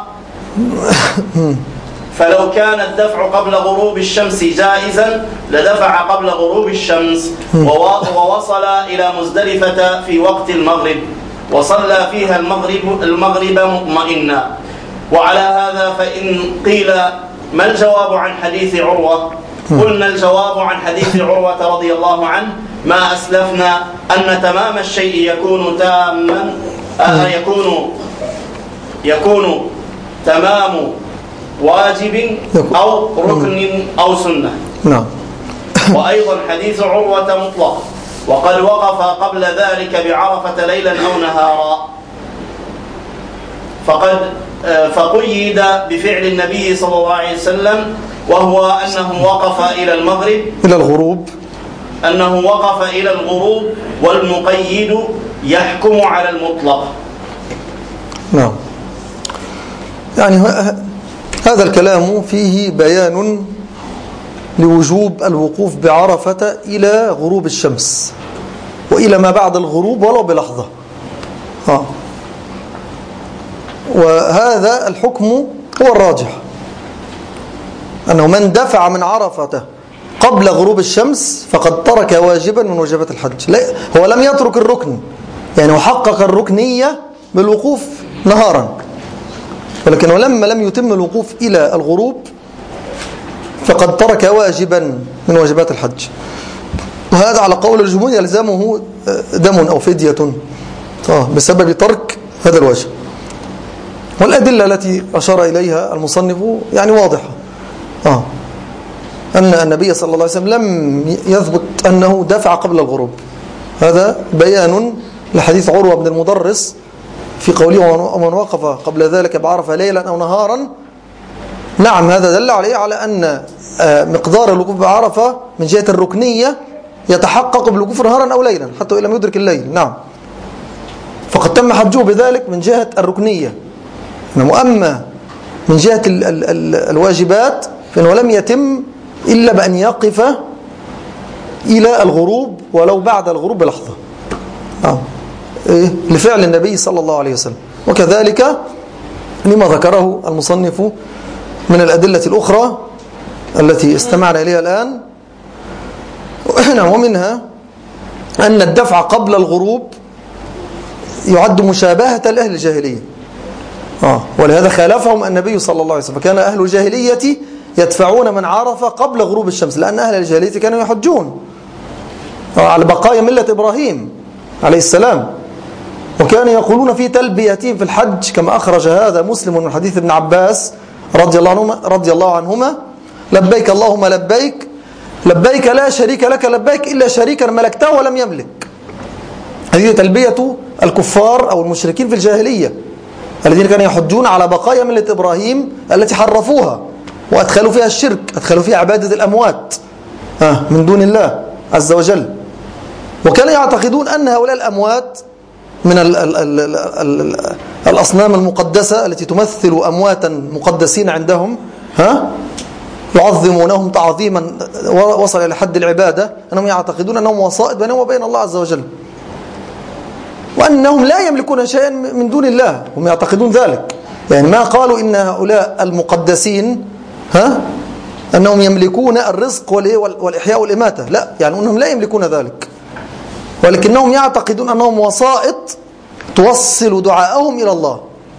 فلو كان الدفع قبل غروب الشمس جائزا لدفع قبل غروب الشمس ووصل إلى مزدلفة في وقت المغرب وصلى فيها المغرب مطمئنا. وعلى هذا فإن قيل ما الجواب عن حديث عروة؟ قلنا الجواب عن حديث عروة رضي الله عنه ما أسلفنا، أن تمام الشيء يكون تاما، يكون تمام واجب أو ركن أو سنة. نعم. وأيضا حديث عروة مطلق، وقد وقف قبل ذلك بعرفة ليلا أو نهارا، فقيد بفعل النبي صلى الله عليه وسلم، وهو أنه وقف إلى المغرب إلى الغروب، أنه وقف إلى الغروب، والمقيد يحكم على المطلق. نعم. يعني هذا الكلام فيه بيان لوجوب الوقوف بعرفة إلى غروب الشمس وإلى ما بعد الغروب ولو بلحظة. وهذا الحكم هو الراجح، أنه من دفع من عرفة قبل غروب الشمس فقد ترك واجبا من واجبات الحج. لا، هو لم يترك الركن، يعني وحقق الركنية بالوقوف نهارا، ولكن ولما لم يتم الوقوف إلى الغروب فقد ترك واجبا من واجبات الحج. وهذا على قول الجمهور يلزمه دم أو فدية بسبب ترك هذا الواجب. والأدلة التي أشار إليها المصنف يعني واضحة، أن النبي صلى الله عليه وسلم لم يثبت أنه دفع قبل الغروب، هذا بيان لحديث عروة بن المدرس في قوله ومن وقف قبل ذلك بعرفة ليلا أو نهارا. نعم، هذا دل على أن مقدار الوقوف بعرفة من جهة الركنية يتحقق بالوقوف نهارا أو ليلا حتى إن لم يدرك الليل. نعم، فقد تم حجه بذلك من جهة الركنية. أما من جهة الواجبات فإنه لم يتم إلا بأن يقف إلى الغروب ولو بعد الغروب بلحظة لفعل النبي صلى الله عليه وسلم، وكذلك لما ذكره المصنف من الأدلة الأخرى التي استمعنا إليها الآن. ومنها أن الدفع قبل الغروب يعد مشابهة لأهل الجاهلية، ولهذا خالفهم النبي صلى الله عليه وسلم، فكان أهل الجاهلية يدفعون من عرفة قبل غروب الشمس، لأن أهل الجاهلية كانوا يحجون على بقايا ملة إبراهيم عليه السلام، وكانوا يقولون في تلبيتهم في الحج كما أخرج هذا مسلم من حديث ابن عباس رضي الله عنهما: لبيك اللهم لبيك، لبيك لا شريك لك لبيك إلا شريكا ملكته ولم يملك. هذه تلبية الكفار أو المشركين في الجاهلية الذين كانوا يحجون على بقايا ملة إبراهيم التي حرفوها وأدخلوا فيها الشرك، أدخلوا فيها عبادة الأموات من دون الله عز وجل، وكانوا يعتقدون أن هؤلاء الأموات من الأصنام المقدسة التي تمثل أمواتا مقدسين عندهم يعظمونهم تعظيما وصل إلى حد العبادة، أنهم يعتقدون أنهم وسائط بينهم وبين الله عز وجل، وأنهم لا يملكون شيئا من دون الله. هم يعتقدون ذلك، يعني ما قالوا إن هؤلاء المقدسين أنهم يملكون الرزق والإحياء والإماتة، لا، يعني أنهم لا يملكون ذلك، ولكنهم يعتقدون أنهم وسائط توصل دعاءهم إلى الله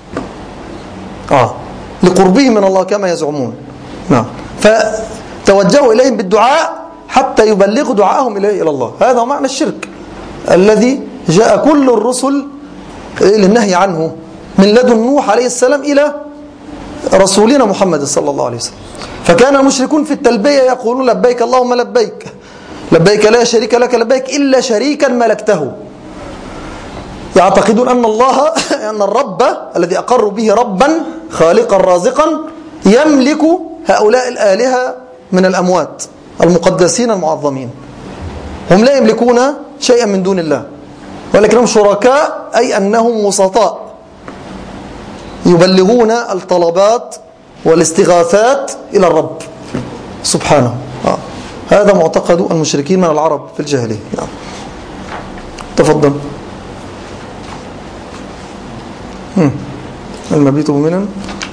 لقربهم من الله كما يزعمون. نعم، فتوجهوا إليهم بالدعاء حتى يبلغوا دعاءهم إليه إلى الله. هذا هو معنى الشرك الذي جاء كل الرسل للنهي عنه من لدن نوح عليه السلام إلى رسولنا محمد صلى الله عليه وسلم. فكان المشركون في التلبية يقولون لبيك اللهم لبيك، لبيك لا شريك لك لبيك إلا شريكا ملكته. يعتقدون أن الله أن الرب الذي أقروا به ربا خالقا رازقا يملك هؤلاء الآلهة من الأموات المقدسين المعظمين. هم لا يملكون شيئا من دون الله، ولكنهم شركاء، أي أنهم وسطاء يبلغون الطلبات والاستغاثات إلى الرب سبحانه. هذا معتقد المشركين من العرب في الجاهلية. تفضل. المبيت بمنى.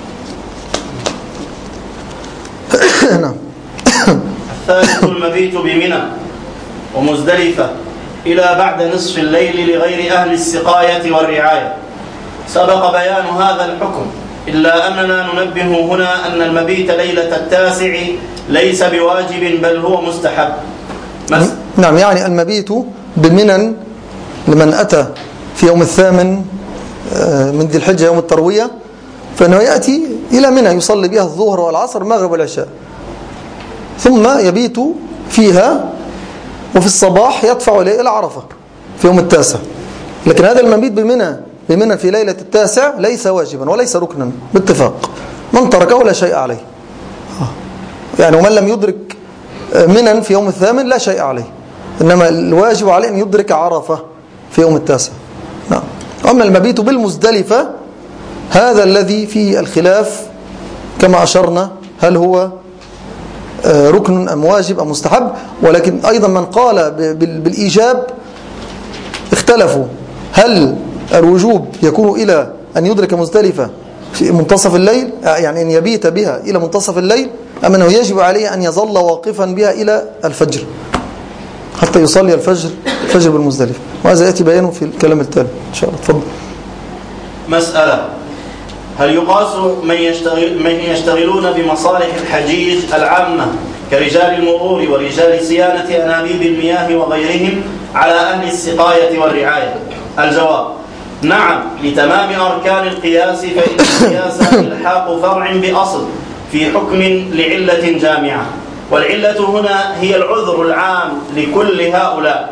نعم. الثالث المبيت بمنى ومزدلفة إلى بعد نصف الليل لغير أهل السقاية والرعاية. سبق بيان هذا الحكم، إلا أننا ننبه هنا أن المبيت ليلة التاسع ليس بواجب بل هو مستحب. نعم، يعني المبيت بمنى لمن أتى في يوم الثامن من ذي الحجة يوم التروية فإنه يأتي إلى منى يصلي بها الظهر والعصر المغرب والعشاء، ثم يبيت فيها، وفي الصباح يدفع إلى عرفة في يوم التاسع. لكن هذا المبيت بمنى في ليلة التاسع ليس واجبا وليس ركنا باتفاق، من تركه لا شيء عليه. يعني ومن لم يدرك منى في يوم الثامن لا شيء عليه، إنما الواجب عليه أن يدرك عرفة في يوم التاسع. نعم. أما المبيت بالمزدلفة هذا الذي فيه الخلاف كما أشرنا، هل هو ركن أم واجب أم مستحب. ولكن أيضا من قال بالإيجاب اختلفوا، هل الوجوب يكون إلى أن يدرك مزدلفة في منتصف الليل، يعني أن يبيت بها إلى منتصف الليل، أم أنه يجب عليه أن يظل واقفا بها إلى الفجر حتى يصلي الفجر بالمزدلفة. وهذا يأتي بيانه في الكلام التالي إن شاء الله. تفضل. مسألة: هل يقاس من يشتغلون بمصالح الحجيج العامة كرجال المرور ورجال صيانة أنابيب المياه وغيرهم على أهل السقاية والرعاية؟ الجواب: نعم، لتمام أركان القياس، فإن القياس إلحاق فرع بأصل في حكم لعلة جامعة، والعلة هنا هي العذر العام لكل هؤلاء،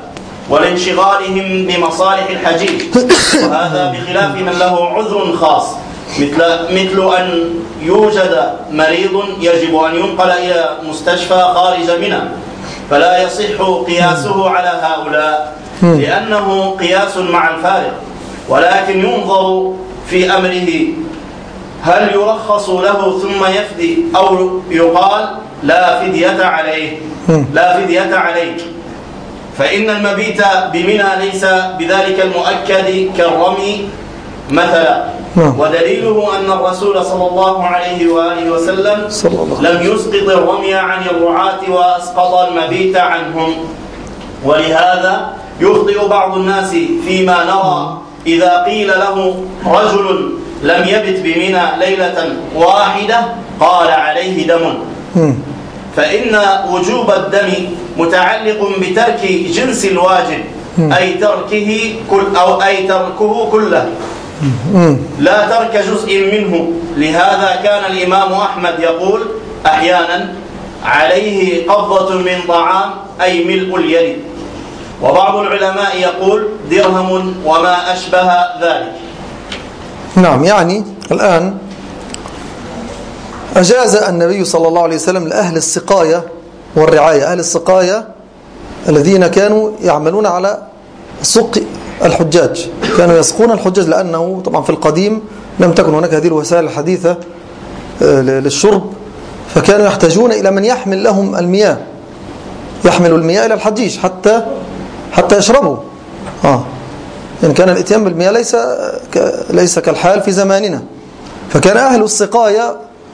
ولانشغالهم بمصالح الحجيج، وهذا بخلاف من له عذر خاص مثل أن يوجد مريض يجب أن ينقل إلى مستشفى خارج منى، فلا يصح قياسه على هؤلاء لأنه قياس مع الفارق، ولكن ينظر في أمره هل يرخص له ثم يفدي أو يقال لا فدية عليه، لا فدية عليك، فإن المبيت بمنى ليس بذلك المؤكد كالرمي مثلا. ودليله أن الرسول صلى الله عليه وآله وسلم لم يسقط الرمي عن الرعاة وأسقط المبيت عنهم. ولهذا يخطئ بعض الناس فيما نرى إذا قيل له رجل لم يبت بمنى ليلة واحدة قال عليه دم، فإن وجوب الدم متعلق بترك جنس الواجب، أي تركه كله، لا ترك جزء منه. لهذا كان الإمام أحمد يقول أحيانا عليه قبضة من طعام أي ملء اليد، وبعض العلماء يقول درهم وما أشبه ذلك. نعم، يعني الآن أجاز النبي صلى الله عليه وسلم لأهل السقاية والرعاية، أهل السقاية الذين كانوا يعملون على سق الحجاج، كانوا يسقون الحجاج، لأنه طبعا في القديم لم تكن هناك هذه الوسائل الحديثة للشرب، فكانوا يحتاجون إلى من يحمل لهم المياه، يحمل المياه إلى الحجيج حتى يشربوا. إن كان الإتيان بالمياه ليس كالحال في زماننا، فكان أهل السقاية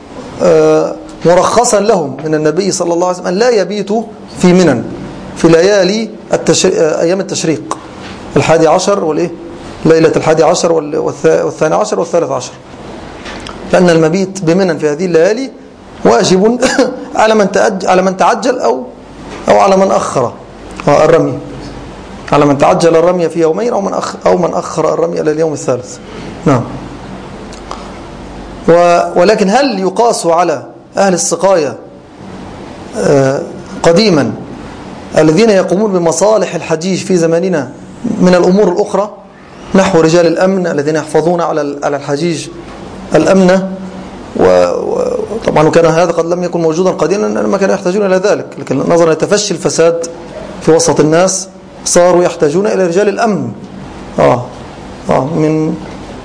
مرخصا لهم من النبي صلى الله عليه وسلم أن لا يبيتوا في منى في ليالي أيام التشريق، 11 والإيه، ليلة 11 والثاني عشر والثالث عشر، لأن المبيت بمنى في هذه الليالي واجب على من تعجل أو على من أخر الرمي، على من تعجل الرمي في يومين أو من أخر الرمي إلى اليوم الثالث. نعم. ولكن هل يقاس على أهل السقاية قديما الذين يقومون بمصالح الحجيج في زماننا من الأمور الأخرى، نحو رجال الأمن الذين يحفظون على الحجيج الأمن، وطبعا كان هذا قد لم يكن موجودا قديما لما كانوا يحتاجون إلى ذلك، لكن نظرا لتفشي الفساد في وسط الناس صاروا يحتاجون إلى رجال الأمن من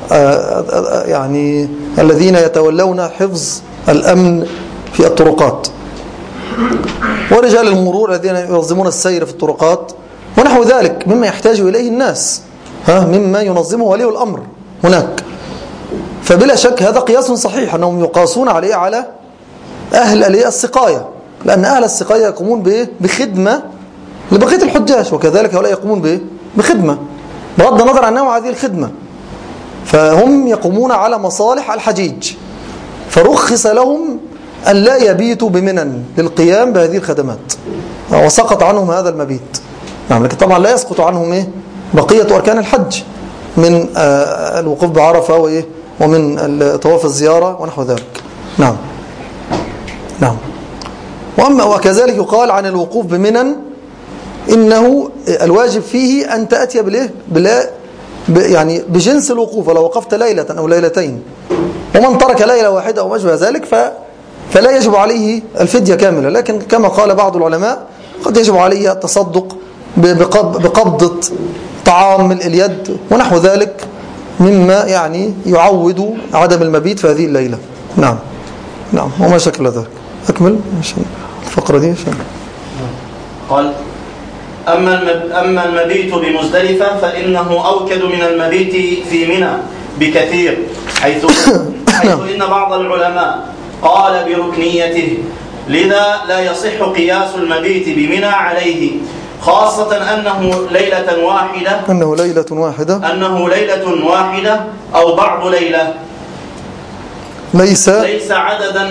يعني الذين يتولون حفظ الأمن في الطرقات، ورجال المرور الذين ينظمون السير في الطرقات ونحو ذلك مما يحتاج إليه الناس، مما ينظمه ولي الأمر هناك. فبلا شك هذا قياس صحيح أنهم يقاسون عليه على أهل السقاية، لأن أهل السقاية يقومون بخدمة لبقية الحجاج، وكذلك هؤلاء يقومون بخدمة بغض النظر عن نوع هذه الخدمة، فهم يقومون على مصالح الحجيج، فرخص لهم أن لا يبيتوا بمنى للقيام بهذه الخدمات، وسقط عنهم هذا المبيت. نعم، لكن طبعا لا يسقط عنهم بقية أركان الحج من الوقوف بعرفة ومن طواف الزيارة ونحو ذلك. نعم. وكذلك يقال عن الوقوف بمنى إنه الواجب فيه أن تأتي يعني بجنس الوقوف، ولو وقفت ليلة أو ليلتين، ومن ترك ليلة واحدة أو ما شابه ذلك فلا يجب عليه الفدية كاملة، لكن كما قال بعض العلماء قد يجب عليه التصدق بقبضة طعام من اليد ونحو ذلك مما يعني يعود عدم المبيت في هذه الليلة. نعم وما شكل ذلك. أكمل الفقرة دي. قال أما المبيت بمزدلفة فإنه أوكد من المبيت في منى بكثير، حيث إن بعض العلماء قال بركنيته، لذا لا يصح قياس المبيت بمنى عليه، خاصة أنه ليلة واحدة أو بعض ليلة، ليس عددا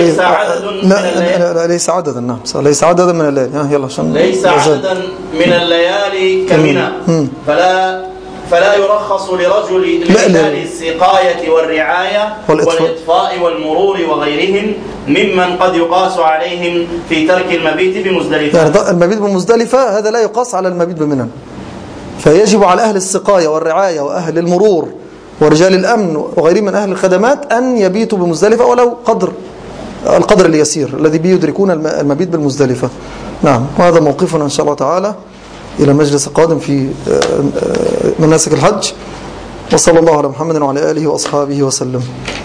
ليس عددا. نعم، ليس عددا من الليالي. يلا عشان ليس عددا من الليالي كمنى، فلا يرخص لرجل لرجال السقاية والرعاية والإطفاء والمرور وغيرهم ممن قد يقاس عليهم في ترك المبيت بمزدلفة. يعني المبيت بمزدلفة هذا لا يقاس على المبيت بمنى، فيجب على أهل السقاية والرعاية وأهل المرور ورجال الأمن وغيرهم من أهل الخدمات أن يبيتوا بمزدلفة ولو القدر اليسير الذي به يدركون المبيت بالمزدلفة. نعم، وهذا موقفنا إن شاء الله تعالى إلى المجلس القادم في مناسك الحج. وصلى الله على محمد وعلى آله وأصحابه وسلم.